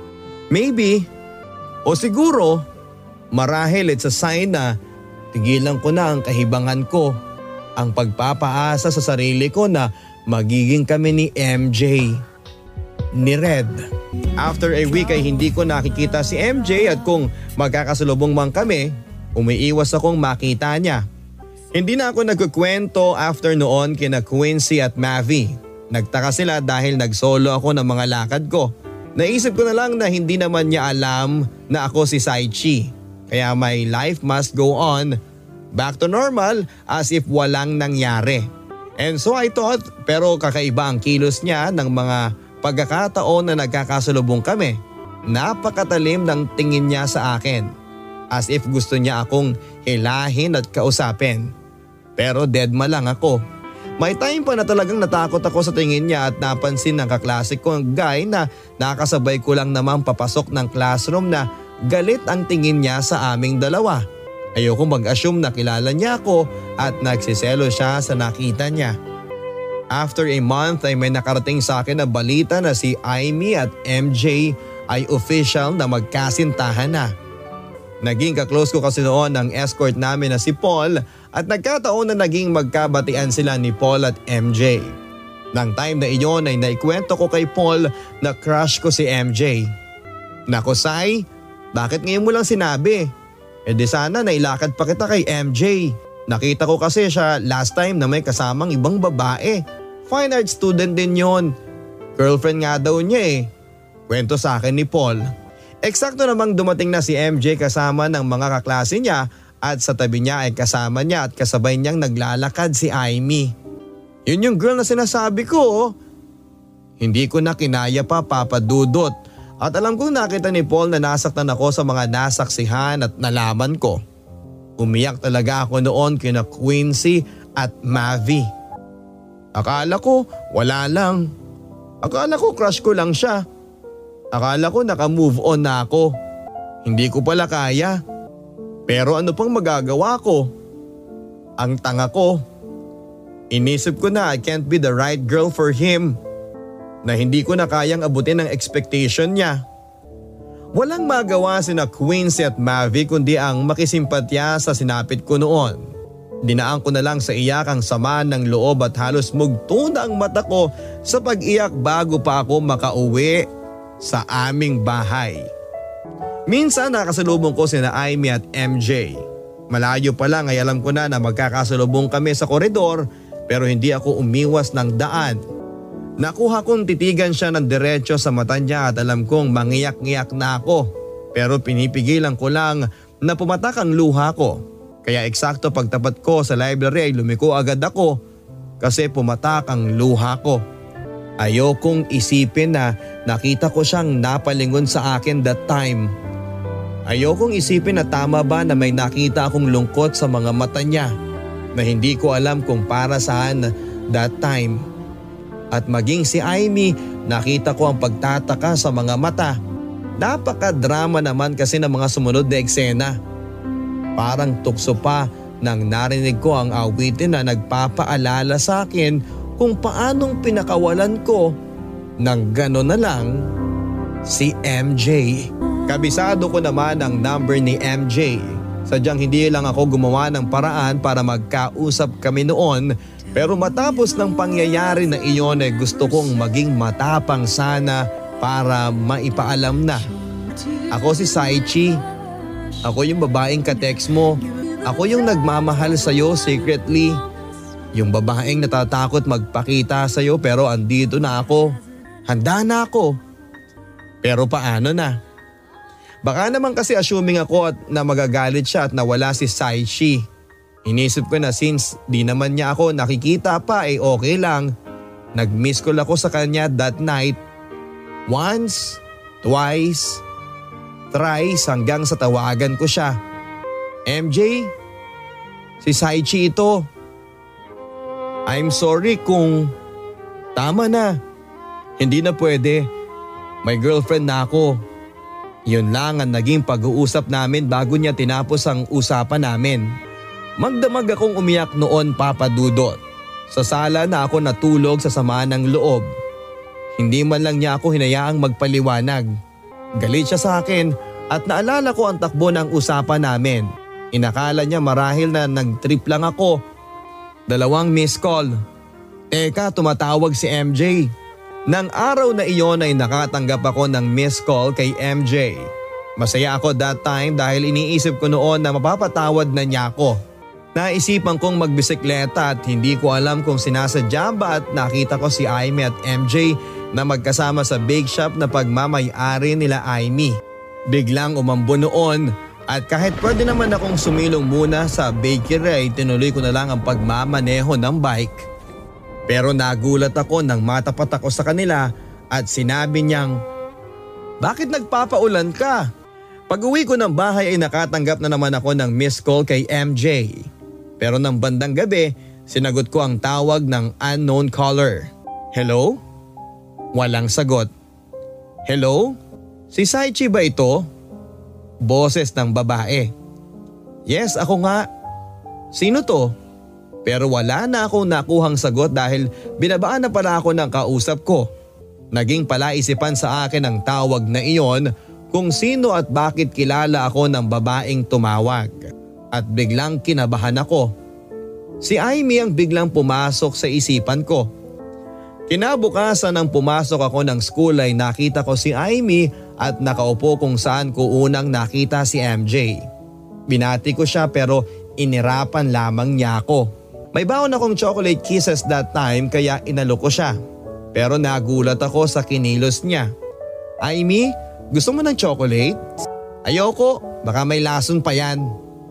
maybe o siguro marahil it's a sign na tigilan ko na ang kahibangan ko, ang pagpapaasa sa sarili ko na magiging kami ni M J, ni Red. After a week ay hindi ko nakikita si M J at kung magkakasalubong man kami, umiiwas akong makita niya. Hindi na ako nagkukwento after noon kina Quincy at Mavi. Nagtaka sila dahil nagsolo ako ng mga lakad ko. Naisip ko na lang na hindi naman niya alam na ako si Saichi. Kaya my life must go on, back to normal as if walang nangyari. And so I thought, pero kakaiba ang kilos niya ng mga pagkakataon na nagkakasalubong kami. Napakatalim ng tingin niya sa akin. As if gusto niya akong hilahin at kausapin. Pero deadma lang ako. May time pa na talagang natakot ako sa tingin niya at napansin ng kaklase kong guy na nakasabay ko lang naman papasok ng classroom na galit ang tingin niya sa aming dalawa. Ayoko mag-assume na kilala niya ako at nagsiselo siya sa nakita niya. After a month ay may nakarating sa akin na balita na si Aimee at M J ay official na magkasintahan na. Naging kaklose ko kasi noon ang escort namin na si Paul at nagkataon na naging magkabatian sila ni Paul at M J. Nang time na iyon ay naikwento ko kay Paul na crush ko si M J. Nako Sai, bakit ngayon mo lang sinabi? E di sana nailakad pa kita kay M J. Nakita ko kasi siya last time na may kasamang ibang babae. Fine art student din yon. Girlfriend nga daw niya eh. Kwento sa akin ni Paul. Eksakto namang dumating na si M J kasama ng mga kaklase niya at sa tabi niya ay kasama niya at kasabay niyang naglalakad si Aimee. Yun yung girl na sinasabi ko. Hindi ko na kinaya pa papadudot at alam kong nakita ni Paul na nasaktan ako sa mga nasaksihan at nalaman ko. Umiyak talaga ako noon kina Quincy at Mavi. Akala ko wala lang. Akala ko crush ko lang siya. Akala ko naka-move on na ako. Hindi ko pala kaya. Pero ano pang magagawa ko? Ang tanga ko. Inisip ko na I can't be the right girl for him. Na hindi ko na kayang abutin ang expectation niya. Walang magawa sina Quincy at Mavi kundi ang makisimpatya sa sinapit ko noon. Dinaan ko na lang sa iyak ang sama ng loob at halos mugto na ang mata ko sa pag-iyak bago pa ako makauwi sa aming bahay. Minsan nakasalubong ko sina Aimee at M J. Malayo pa lang ay alam ko na na magkakasalubong kami sa koridor pero hindi ako umiwas ng daan. Nakuha kong titigan siya ng diretso sa mata niya at alam kong mangiyak-ngiyak na ako. Pero pinipigilan ko lang na pumatak ang luha ko. Kaya eksakto pagtapat ko sa library ay lumiko agad ako kasi pumatak ang luha ko. Ayokong isipin na nakita ko siyang napalingon sa akin that time. Ayokong isipin na tama ba na may nakita akong lungkot sa mga mata niya na hindi ko alam kung para saan that time. At maging si Aimee, nakita ko ang pagtataka sa mga mata. Napaka-drama naman kasi ng mga sumunod na eksena. Parang tukso pa nang narinig ko ang awitin na nagpapaalala sa akin kung paanong pinakawalan ko ng gano'n na lang si M J. Kabisado ko naman ang number ni M J. Sadyang hindi lang ako gumawa ng paraan para magkausap kami noon, pero matapos ng pangyayari na iyon ay gusto kong maging matapang sana para maipaalam na. Ako si Saichi. Ako yung babaeng ka-text mo. Ako yung nagmamahal sa'yo secretly. Yung babaeng natatakot magpakita sa'yo pero andito na ako. Handa na ako. Pero paano na? Baka naman kasi assuming ako at na magagalit siya at nawala si Saichi. Inisip ko na since di naman niya ako nakikita pa eh okay lang. Nag-miss call ako sa kanya that night. Once, twice, thrice hanggang sa tawagan ko siya. M J, si Saichi ito. I'm sorry kung tama na. Hindi na pwede. May girlfriend na ako. Yun lang ang naging pag-uusap namin bago niya tinapos ang usapan namin. Magdamag akong umiyak noon, Papa Dudot. Sa sala na ako natulog sa sama ng loob. Hindi man lang niya ako hinayaang magpaliwanag. Galit siya sa akin at naalala ko ang takbo ng usapan namin. Inakala niya marahil na nag-trip lang ako. Dalawang missed call. Teka, tumatawag si M J. Nang araw na iyon ay nakatanggap ako ng missed call kay M J. Masaya ako that time dahil iniisip ko noon na mapapatawad na niya ako. Naisipan kong magbisikleta at hindi ko alam kung sinasadya ba at nakita ko si Aimee at M J na magkasama sa bake shop na pagmamay-ari nila Aimee. Biglang umambo noon at kahit pwede naman akong sumilong muna sa bakery ay tinuloy ko na lang ang pagmamaneho ng bike. Pero nagulat ako nang matapat ako sa kanila at sinabi niyang, "Bakit nagpapaulan ka?" Pag uwi ko ng bahay ay nakatanggap na naman ako ng missed call kay M J. Pero ng bandang gabi, sinagot ko ang tawag ng unknown caller. "Hello?" Walang sagot. "Hello? Si Saichi ba ito?" Boses ng babae. "Yes, ako nga." "Sino to?" Pero wala na akong nakuhang sagot dahil binabaan na pala ako ng kausap ko. Naging palaisipan sa akin ang tawag na iyon kung sino at bakit kilala ako ng babaeng tumawag. At biglang kinabahan ako. Si Aimee ang biglang pumasok sa isipan ko. Kinabukasan nang pumasok ako ng school ay nakita ko si Aimee at nakaupo kung saan ko unang nakita si M J. Binati ko siya pero inirapan lamang niya ako. May baon akong chocolate kisses that time kaya inalok ko siya. Pero nagulat ako sa kinilos niya. "Aimee, gusto mo ng chocolate?" "Ayoko, baka may lason pa yan."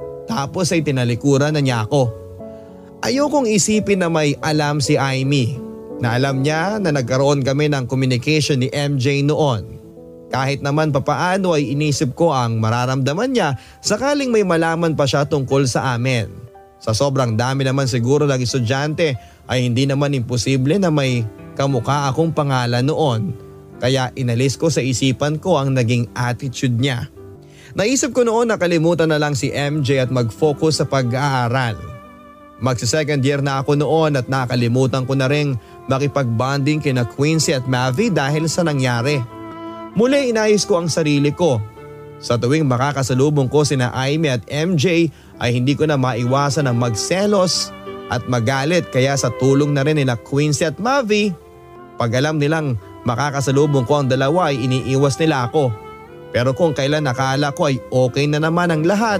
Tapos ay tinalikuran na niya ako. Ayokong isipin na may alam si Aimee. Na alam niya na nagkaroon kami ng communication ni M J noon. Kahit naman papaano ay inisip ko ang mararamdaman niya sakaling may malaman pa siya tungkol sa amin. Sa sobrang dami naman siguro ng estudyante ay hindi naman imposible na may kamukha akong pangalan noon. Kaya inalis ko sa isipan ko ang naging attitude niya. Naisip ko noon na kalimutan na lang si M J at mag-focus sa pag-aaral. Magsa-second year na ako noon at nakalimutan ko na rin makipag-bonding kina Quincy at Mavi dahil sa nangyari. Muli inayos ko ang sarili ko. Sa tuwing makakasalubong ko sina Aimee at M J ay hindi ko na maiwasan ang magselos at magalit kaya sa tulong na rin nila Quincy at Mavi, pag alam nilang makakasalubong ko ang dalawa ay iniiwas nila ako. Pero kung kailan nakala ko ay okay na naman ang lahat,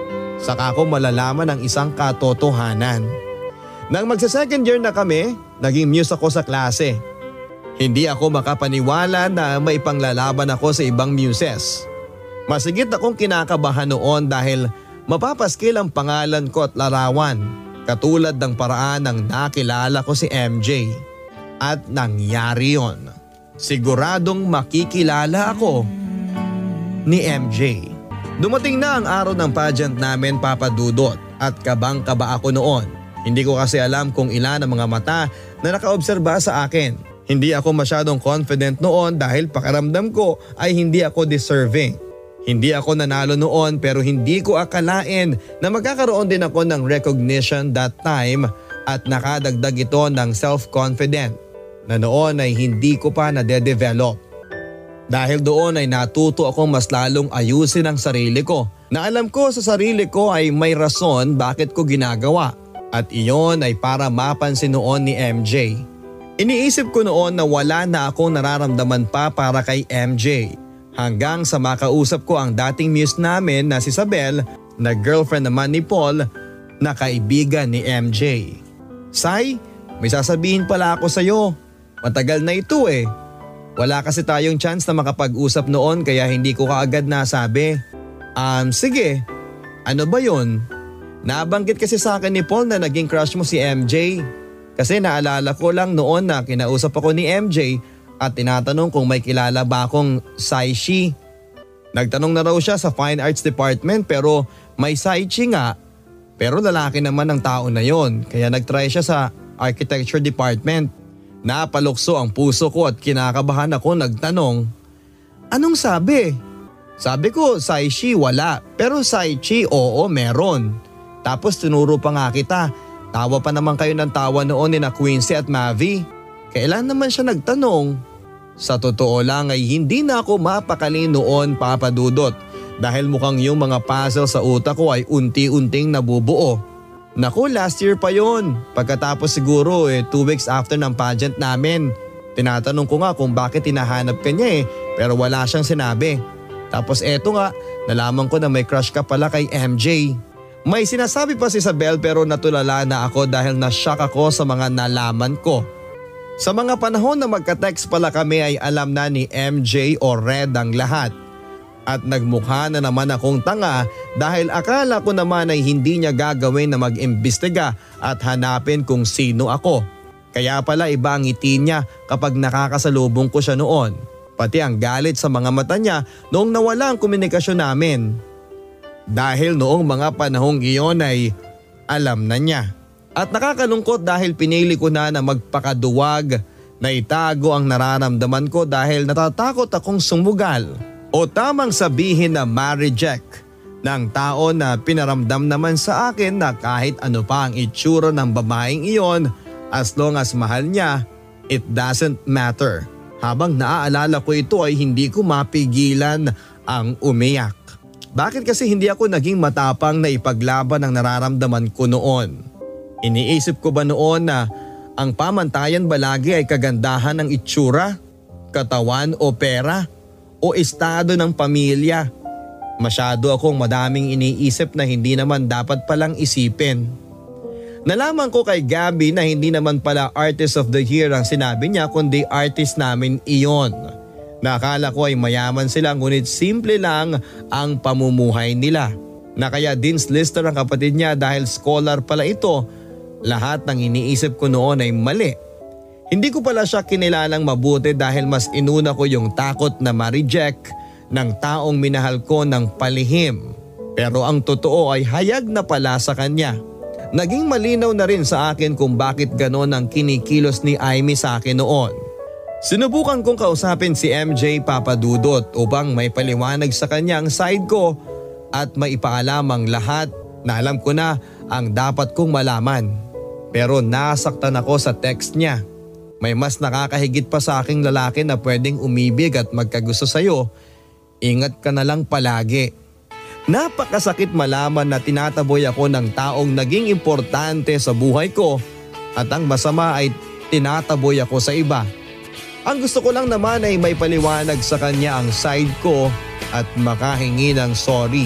saka ko malalaman ang isang katotohanan. Nang magsa-second year na kami, naging muse ako sa klase. Hindi ako makapaniwala na may panglalaban ako sa ibang muses. Masigit akong kinakabahan noon dahil mapapaskil ang pangalan ko at larawan. Katulad ng paraan ng nakilala ko si M J. At nangyari yon. Siguradong makikilala ako ni M J. Dumating na ang araw ng pageant namin, Papa Dudot, at kabang-kaba ako noon. Hindi ko kasi alam kung ilan ang mga mata na nakaobserba sa akin. Hindi ako masyadong confident noon dahil pakiramdam ko ay hindi ako deserving. Hindi ako nanalo noon pero hindi ko akalain na magkakaroon din ako ng recognition that time at nakadagdag ito ng self-confident na noon ay hindi ko pa nade-develop. Dahil doon ay natuto akong mas lalong ayusin ang sarili ko na alam ko sa sarili ko ay may rason bakit ko ginagawa at iyon ay para mapansin noon ni M J. Iniisip ko noon na wala na akong nararamdaman pa para kay M J hanggang sa makausap ko ang dating muse namin na si Isabel na girlfriend naman ni Paul na kaibigan ni M J. Sai, may sasabihin pala ako sa'yo. Matagal na ito eh. Wala kasi tayong chance na makapag-usap noon kaya hindi ko kaagad nasabi. Um, sige. Ano ba yon? Nabanggit kasi sa akin ni Paul na naging crush mo si M J. Kasi naalala ko lang noon na kinausap ako ni M J at tinatanong kung may kilala ba akong Saishi. Nagtanong na raw siya sa Fine Arts Department pero may Saishi nga. Pero lalaki naman ang tao na yon kaya nagtry siya sa Architecture Department. Napalukso ang puso ko at kinakabahan ako nagtanong, anong sabi? Sabi ko Saishi wala pero Saichi oo meron. Tapos tinuro pa nga kita. Tawa pa naman kayo ng tawa noon ni na Quincy at Mavi. Kailan naman siya nagtanong? Sa totoo lang ay hindi na ako mapakali noon, Papa Dudot, dahil mukhang yung mga puzzle sa utak ko ay unti-unting nabubuo. Naku, last year pa yon. Pagkatapos siguro eh two weeks after ng pageant namin. Tinatanong ko nga kung bakit hinahanap ka niya eh pero wala siyang sinabi. Tapos eto nga, nalaman ko na may crush ka pala kay M J. May sinasabi pa si Isabel pero natulala na ako dahil na-shock ako sa mga nalaman ko. Sa mga panahon na magka-text pala kami ay alam na ni M J o Red ang lahat. At nagmukha na naman akong tanga dahil akala ko naman ay hindi niya gagawin na mag-imbestiga at hanapin kung sino ako. Kaya pala iba ang ngiti niya kapag nakakasalubong ko siya noon. Pati ang galit sa mga mata niya noong nawala ang komunikasyon namin. Dahil noong mga panahong iyon ay alam na niya. At nakakalungkot dahil pinili ko na na magpakaduwag na itago ang nararamdaman ko dahil natatakot akong sumugal o tamang sabihin na ma-reject ng tao na pinaramdam naman sa akin na kahit ano pa ang itsura ng babaeng iyon as long as mahal niya, it doesn't matter. Habang naaalala ko ito ay hindi ko mapigilan ang umiyak. Bakit kasi hindi ako naging matapang na ipaglaban ang nararamdaman ko noon? Iniisip ko ba noon na ang pamantayan ba lagi ay kagandahan ng itsura, katawan o pera o estado ng pamilya? Masyado akong madaming iniisip na hindi naman dapat palang isipin. Nalaman ko kay Gabby na hindi naman pala Artist of the Year ang sinabi niya kundi artist namin iyon. Nakala ko ay mayaman sila ngunit simple lang ang pamumuhay nila. Na kaya Dean's Lister ang kapatid niya dahil scholar pala ito. Lahat ng iniisip ko noon ay mali. Hindi ko pala siya kinilalang mabuti dahil mas inuna ko yung takot na ma-reject ng taong minahal ko ng palihim. Pero ang totoo ay hayag na pala sa kanya. Naging malinaw na rin sa akin kung bakit ganon ang kinikilos ni Aimee sa akin noon. Sinubukan kong kausapin si M J, Papa Dudot, upang may paliwanag sa kanya ang side ko at maipaalam ang lahat na alam ko na ang dapat kong malaman. Pero nasaktan ako sa text niya. May mas nakakahigit pa sa aking lalaki na pwedeng umibig at magkagusto sa'yo. Ingat ka na lang palagi. Napakasakit malaman na tinataboy ako ng taong naging importante sa buhay ko at ang masama ay tinataboy ako sa iba. Ang gusto ko lang naman ay may paliwanag sa kanya ang side ko at makahingi ng sorry.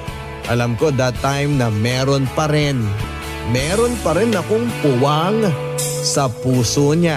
Alam ko that time na meron pa rin. Meron pa rin akong puwang sa puso niya.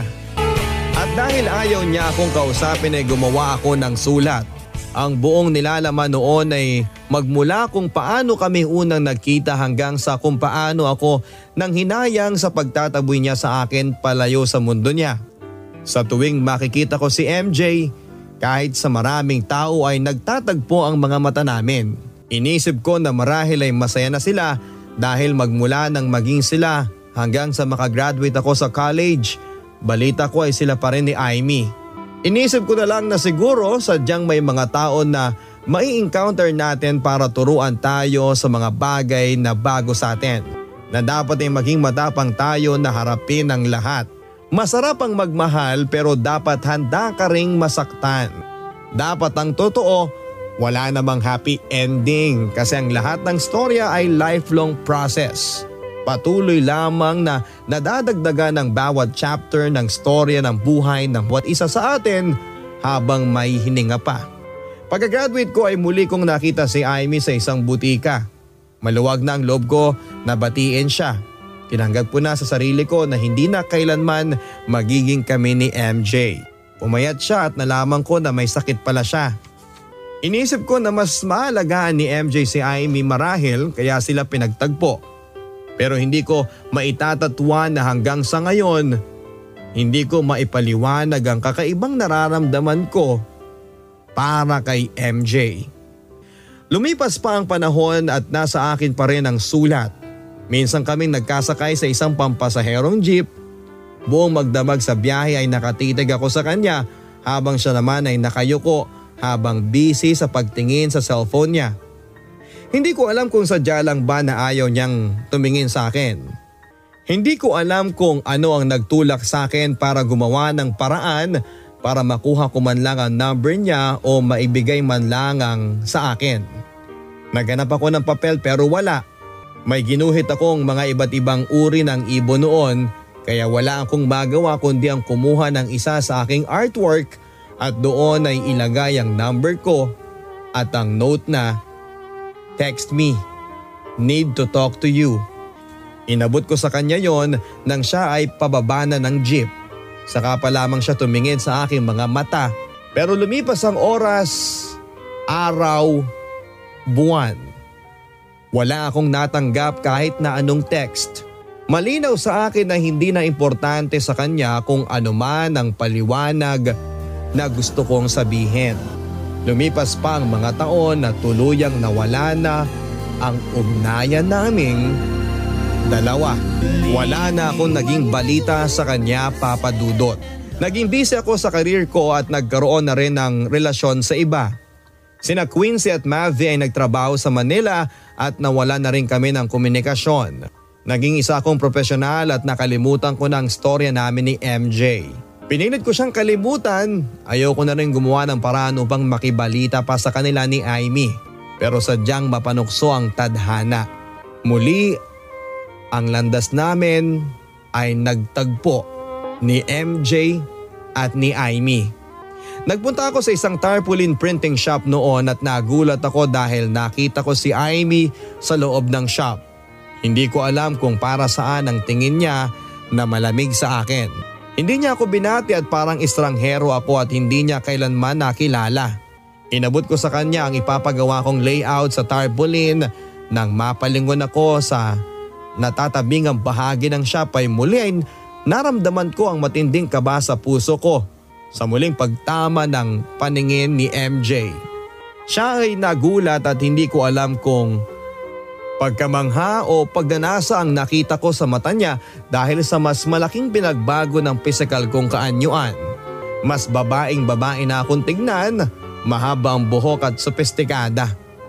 At dahil ayaw niya akong kausapin ay gumawa ako ng sulat. Ang buong nilalaman noon ay magmula kung paano kami unang nagkita hanggang sa kung paano ako nang hinayang sa pagtataboy niya sa akin palayo sa mundo niya. Sa tuwing makikita ko si M J, kahit sa maraming tao ay nagtatagpo ang mga mata namin. Inisip ko na marahil ay masaya na sila dahil magmula nang maging sila hanggang sa makagraduate ako sa college, balita ko ay sila pa rin ni Aimee. Inisip ko na lang na siguro sadyang may mga tao na mai-encounter natin para turuan tayo sa mga bagay na bago sa atin. Na dapat ay maging matapang tayo na harapin ang lahat. Masarap ang magmahal pero dapat handa ka ring masaktan. Dapat ang totoo, wala namang happy ending kasi ang lahat ng storya ay lifelong process. Patuloy lamang na nadadagdagan ng bawat chapter ng storya ng buhay ng bawat isa sa atin habang may hininga pa. Pagka-graduate ko ay muli kong nakita si Aimee sa isang butika. Maluwag na ang loob ko na batiin siya. Tinanggap ko na sa sarili ko na hindi na kailanman magiging kami ni M J. Pumayat siya at nalaman ko na may sakit pala siya. Inisip ko na mas maalagaan ni M J si Aimee marahil kaya sila pinagtagpo. Pero hindi ko maitatatwa na hanggang sa ngayon, hindi ko maipaliwanag ang kakaibang nararamdaman ko para kay M J. Lumipas pa ang panahon at nasa akin pa rin ang sulat. Minsan kaming nagkasakay sa isang pampasaherong jeep. Buong magdamag sa biyahe ay nakatitig ako sa kanya habang siya naman ay nakayuko habang busy sa pagtingin sa cellphone niya. Hindi ko alam kung sadya lang ba na ayaw niyang tumingin sa akin. Hindi ko alam kung ano ang nagtulak sa akin para gumawa ng paraan para makuha ko man lang ang number niya o maibigay man lang ang sa akin. Naghanap ako ng papel pero wala. May ginuhit akong mga iba't ibang uri ng ibon noon kaya wala akong magawa kundi ang kumuha ng isa sa aking artwork at doon ay ilagay ang number ko at ang note na "Text me, need to talk to you." Inabot ko sa kanya yon nang siya ay pababa na ng jeep. Saka pa lamang siya tumingin sa aking mga mata. Pero lumipas ang oras, araw, buwan. Wala akong natanggap kahit na anong text. Malinaw sa akin na hindi na importante sa kanya kung ano man ang paliwanag na gusto kong sabihin. Lumipas pa ang mga taon na tuluyang nawala na ang ugnayan naming dalawa. Wala na akong naging balita sa kanya, Papa Dudot. Naging busy ako sa career ko at nagkaroon na rin ng relasyon sa iba. Sina Quincy at Mavi ay nagtrabaho sa Manila at nawala na rin kami ng komunikasyon. Naging isa akong profesional at nakalimutan ko ng storya namin ni M J. Pinilit ko siyang kalimutan, ayoko na rin gumawa ng paraan upang makibalita pa sa kanila ni Aimee. Pero sadyang mapanukso ang tadhana. Muli, ang landas namin ay nagtagpo ni M J at ni Aimee. Nagpunta ako sa isang tarpaulin printing shop noon at nagulat ako dahil nakita ko si Aimee sa loob ng shop. Hindi ko alam kung para saan ang tingin niya na malamig sa akin. Hindi niya ako binati at parang estranghero ako at hindi niya kailanman nakilala. Inabot ko sa kanya ang ipapagawa kong layout sa tarpaulin nang mapalingon ako sa natatabing ang bahagi ng shop ay muli ay naramdaman ko ang matinding kaba sa puso ko sa muling pagtama ng paningin ni M J. Siya ay nagulat at hindi ko alam kung pagkamangha o pagnanasa ang nakita ko sa mata niya dahil sa mas malaking pinagbago ng pisikal kong kaanyuan. Mas babaeng babae na akong tignan, mahaba ang buhok at sopistikada.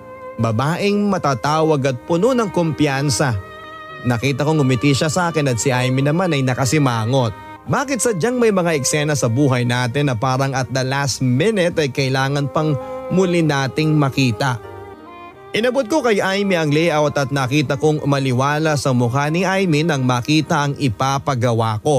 Babaeng matatawag at puno ng kumpiyansa. Nakita kong ngumiti siya sa akin at si Aimee naman ay nakasimangot. Bakit sadyang may mga eksena sa buhay natin na parang at the last minute ay kailangan pang muli nating makita? Inabot ko kay Aimee ang layout at nakita kong maliwala sa mukha ni Aimee nang makita ang ipapagawa ko.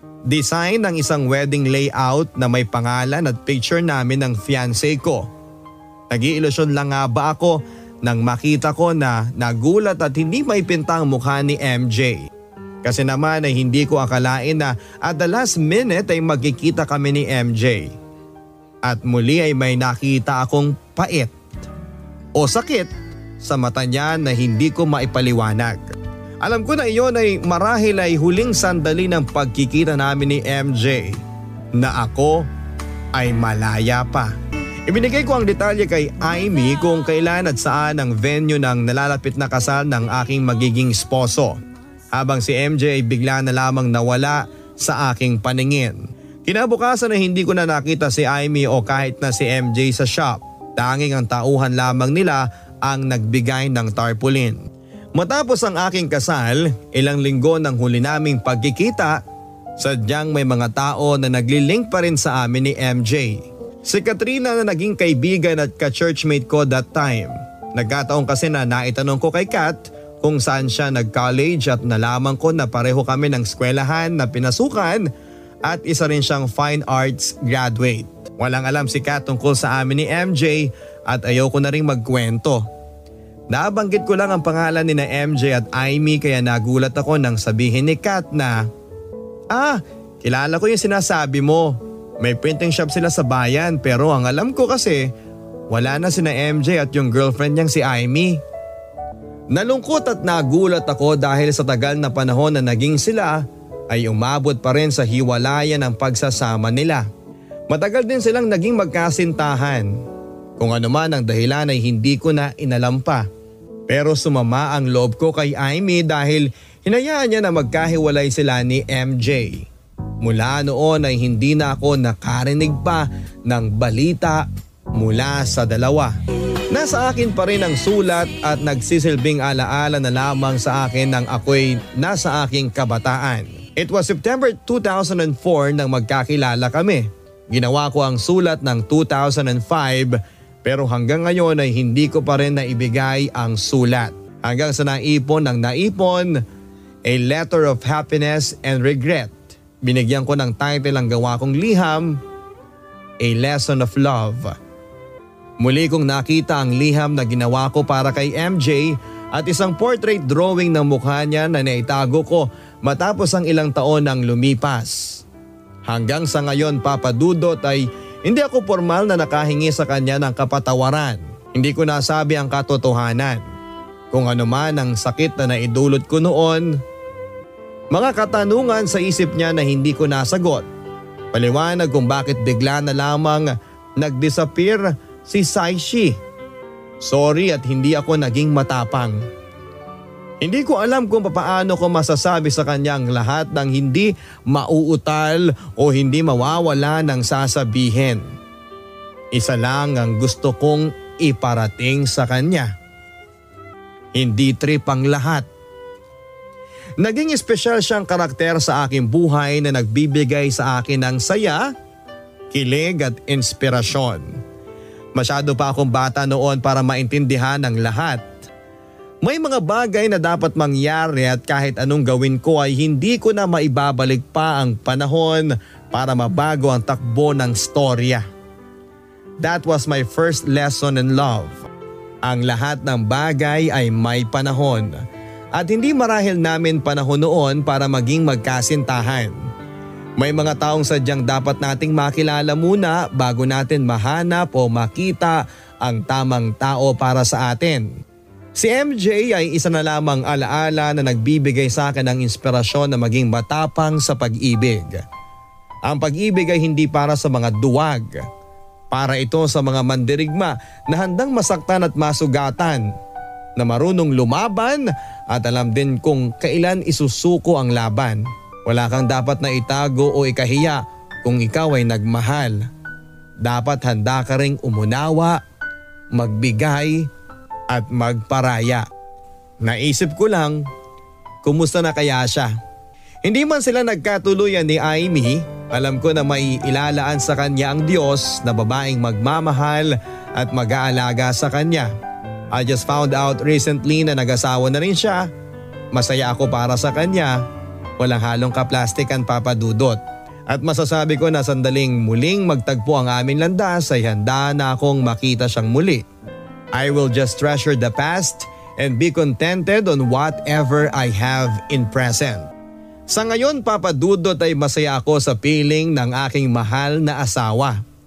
Design ng isang wedding layout na may pangalan at picture namin ng fiancé ko. Nag-iilusyon lang nga ba ako nang makita ko na nagulat at hindi maipinta ang mukha ni M J. Kasi naman ay hindi ko akalain na at the last minute ay magkikita kami ni M J. At muli ay may nakita akong pait. o sakit sa mata niya na hindi ko maipaliwanag. Alam ko na iyon ay marahil ay huling sandali ng pagkikita namin ni M J na ako ay malaya pa. Ibinigay ko ang detalye kay Amy kung kailan at saan ang venue ng nalalapit na kasal ng aking magiging esposo. Habang si M J ay bigla na lamang nawala sa aking paningin. Kinabukasan na hindi ko na nakita si Amy o kahit na si M J sa shop. Tanging ang tauhan lamang nila ang nagbigay ng tarpaulin. Matapos ang aking kasal, ilang linggo ng huli naming pagkikita, sadyang may mga tao na naglilink pa rin sa amin ni M J. Si Katrina na naging kaibigan at ka-churchmate ko that time. Nagkataon kasi na naitanong ko kay Kat kung saan siya nag-college at nalaman ko na pareho kami ng eskwelahan na pinasukan at isa rin siyang fine arts graduate. Walang alam si Kat tungkol sa amin ni M J at ayoko na rin magkwento. Nabanggit ko lang ang pangalan ni na M J at Amy kaya nagulat ako nang sabihin ni Kat na, "Ah, kilala ko yung sinasabi mo. May printing shop sila sa bayan pero ang alam ko kasi wala na sina M J at yung girlfriend niyang si Amy." Nalungkot at nagulat ako dahil sa tagal na panahon na naging sila ay umabot pa rin sa hiwalayan ang pagsasama nila. Matagal din silang naging magkasintahan. Kung ano man ang dahilan ay hindi ko na inalam pa. Pero sumama ang loob ko kay Amy dahil hinayaan niya na magkahiwalay sila ni M J. Mula noon ay hindi na ako nakarinig pa ng balita mula sa dalawa. Nasa akin pa rin ang sulat at nagsisilbing alaala na lamang sa akin nang ako'y nasa aking kabataan. It was September two thousand four nang magkakilala kami. Ginawa ko ang sulat ng two thousand five pero hanggang ngayon ay hindi ko pa rin naibigay ang sulat. Hanggang sa naipon ng naipon, A Letter of Happiness and Regret. Binigyan ko ng title ang gawa kong liham, A Lesson of Love. Muli kong nakita ang liham na ginawa ko para kay M J at isang portrait drawing ng mukha niya na naitago ko matapos ang ilang taon nang lumipas. Hanggang sa ngayon, Papa Dudot, ay hindi ako formal na nakahingi sa kanya ng kapatawaran. Hindi ko nasabi ang katotohanan. Kung ano man ang sakit na naidulot ko noon, mga katanungan sa isip niya na hindi ko nasagot. Paliwanag kung bakit bigla na lamang nag-disappear si Saishi. Sorry at hindi ako naging matapang. Hindi ko alam kung paano ko masasabi sa kanya ang lahat ng hindi mauutal o hindi mawawala ng sasabihin. Isa lang ang gusto kong iparating sa kanya. Hindi trip ang lahat. Naging espesyal siyang karakter sa aking buhay na nagbibigay sa akin ng saya, kilig at inspirasyon. Masyado pa akong bata noon para maintindihan ang lahat. May mga bagay na dapat mangyari at kahit anong gawin ko ay hindi ko na maibabalik pa ang panahon para mabago ang takbo ng storya. That was my first lesson in love. Ang lahat ng bagay ay may panahon. At hindi marahil namin panahon noon para maging magkasintahan. May mga taong sadyang dapat nating makilala muna bago natin mahanap o makita ang tamang tao para sa atin. Si M J ay isa na lamang alaala na nagbibigay sa akin ng inspirasyon na maging matapang sa pag-ibig. Ang pag-ibig ay hindi para sa mga duwag. Para ito sa mga mandirigma na handang masaktan at masugatan, na marunong lumaban at alam din kung kailan isusuko ang laban. Wala kang dapat na itago o ikahiya kung ikaw ay nagmahal. Dapat handa ka ring umunawa, magbigay at magparaya. Naisip ko lang, kumusta na kaya siya? Hindi man sila nagkatuluyan ni Amy, alam ko na may ilalaan sa kanya ang Diyos na babaeng magmamahal at mag-aalaga sa kanya. I just found out recently na nag-asawa na rin siya. Masaya ako para sa kanya. Walang halong kaplastikan, Papa Dudot. At masasabi ko na sandaling muling magtagpo ang aming landas ay handa na akong makita siyang muli. I will just treasure the past and be contented on whatever I have in present. Sa ngayon, Papa Dudot, ay masaya ako sa piling ng aking mahal na asawa.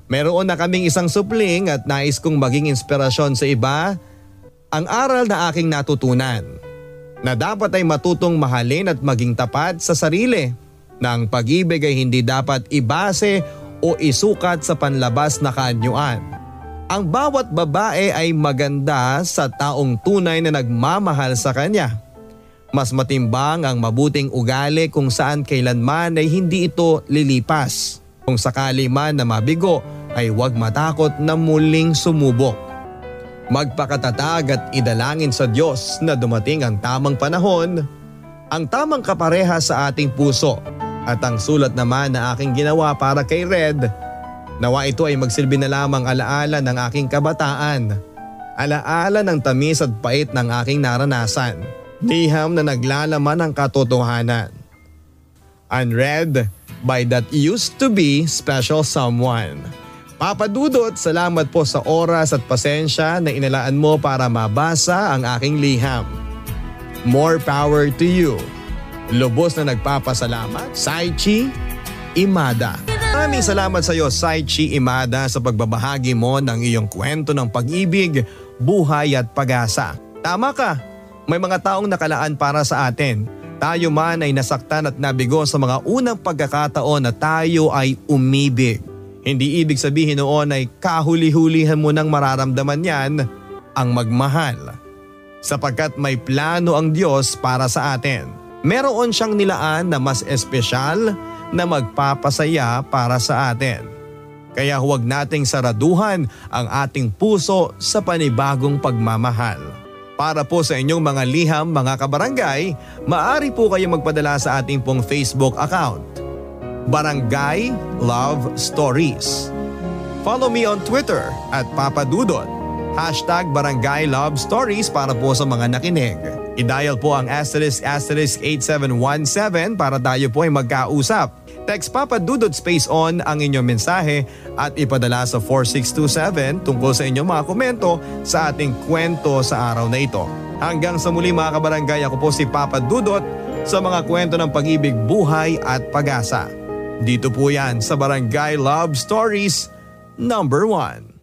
Meron na kaming isang supling at nais kong maging inspirasyon sa iba. Ang aral na aking natutunan na dapat ay matutong mahalin at maging tapat sa sarili, na ang pag-ibig ay hindi dapat ibase o isukat sa panlabas na kaanyuan. Ang bawat babae ay maganda sa taong tunay na nagmamahal sa kanya. Mas matimbang ang mabuting ugali kung saan kailanman ay hindi ito lilipas. Kung sakali man na mabigo ay huwag matakot na muling sumubok. Magpakatatag at idalangin sa Diyos na dumating ang tamang panahon, ang tamang kapareha sa ating puso. At ang sulat naman na aking ginawa para kay Red, nawa ito ay magsilbi na lamang alaala ng aking kabataan. Alaala ng tamis at pait ng aking naranasan. Liham na naglalaman ng katotohanan. Unread by that used to be special someone. Papa Dudut, salamat po sa oras at pasensya na inalaan mo para mabasa ang aking liham. More power to you. Lubos na nagpapasalamat, Saichi Imada. Maraming salamat sa iyo, Saichi Imada, sa pagbabahagi mo ng iyong kwento ng pag-ibig, buhay at pag-asa. Tama ka. May mga taong nakalaan para sa atin. Tayo man ay nasaktan at nabigo sa mga unang pagkakataon na tayo ay umibig. Hindi ibig sabihin noon ay kahuli-hulihan mo nang mararamdaman yan ang magmahal. Sapagkat may plano ang Diyos para sa atin. Meron siyang nilaan na mas espesyal na magpapasaya para sa atin. Kaya huwag nating saraduhan ang ating puso sa panibagong pagmamahal. Para po sa inyong mga liham, mga kabarangay, maaari po kayo magpadala sa ating pong Facebook account, Barangay Love Stories. Follow me on Twitter at Papa Dudut, hashtag Barangay Love Stories para po sa mga nakinig. I-dial po ang asterisk asterisk eight seven one seven para tayo po ay magkausap. Text Papa Dudut space on ang inyong mensahe at ipadala sa four six two seven tungkol sa inyong mga komento sa ating kwento sa araw na ito. Hanggang sa muli mga kabarangay, ako po si Papa Dudut sa mga kwento ng pag-ibig, buhay at pag-asa. Dito po yan sa Barangay Love Stories number one.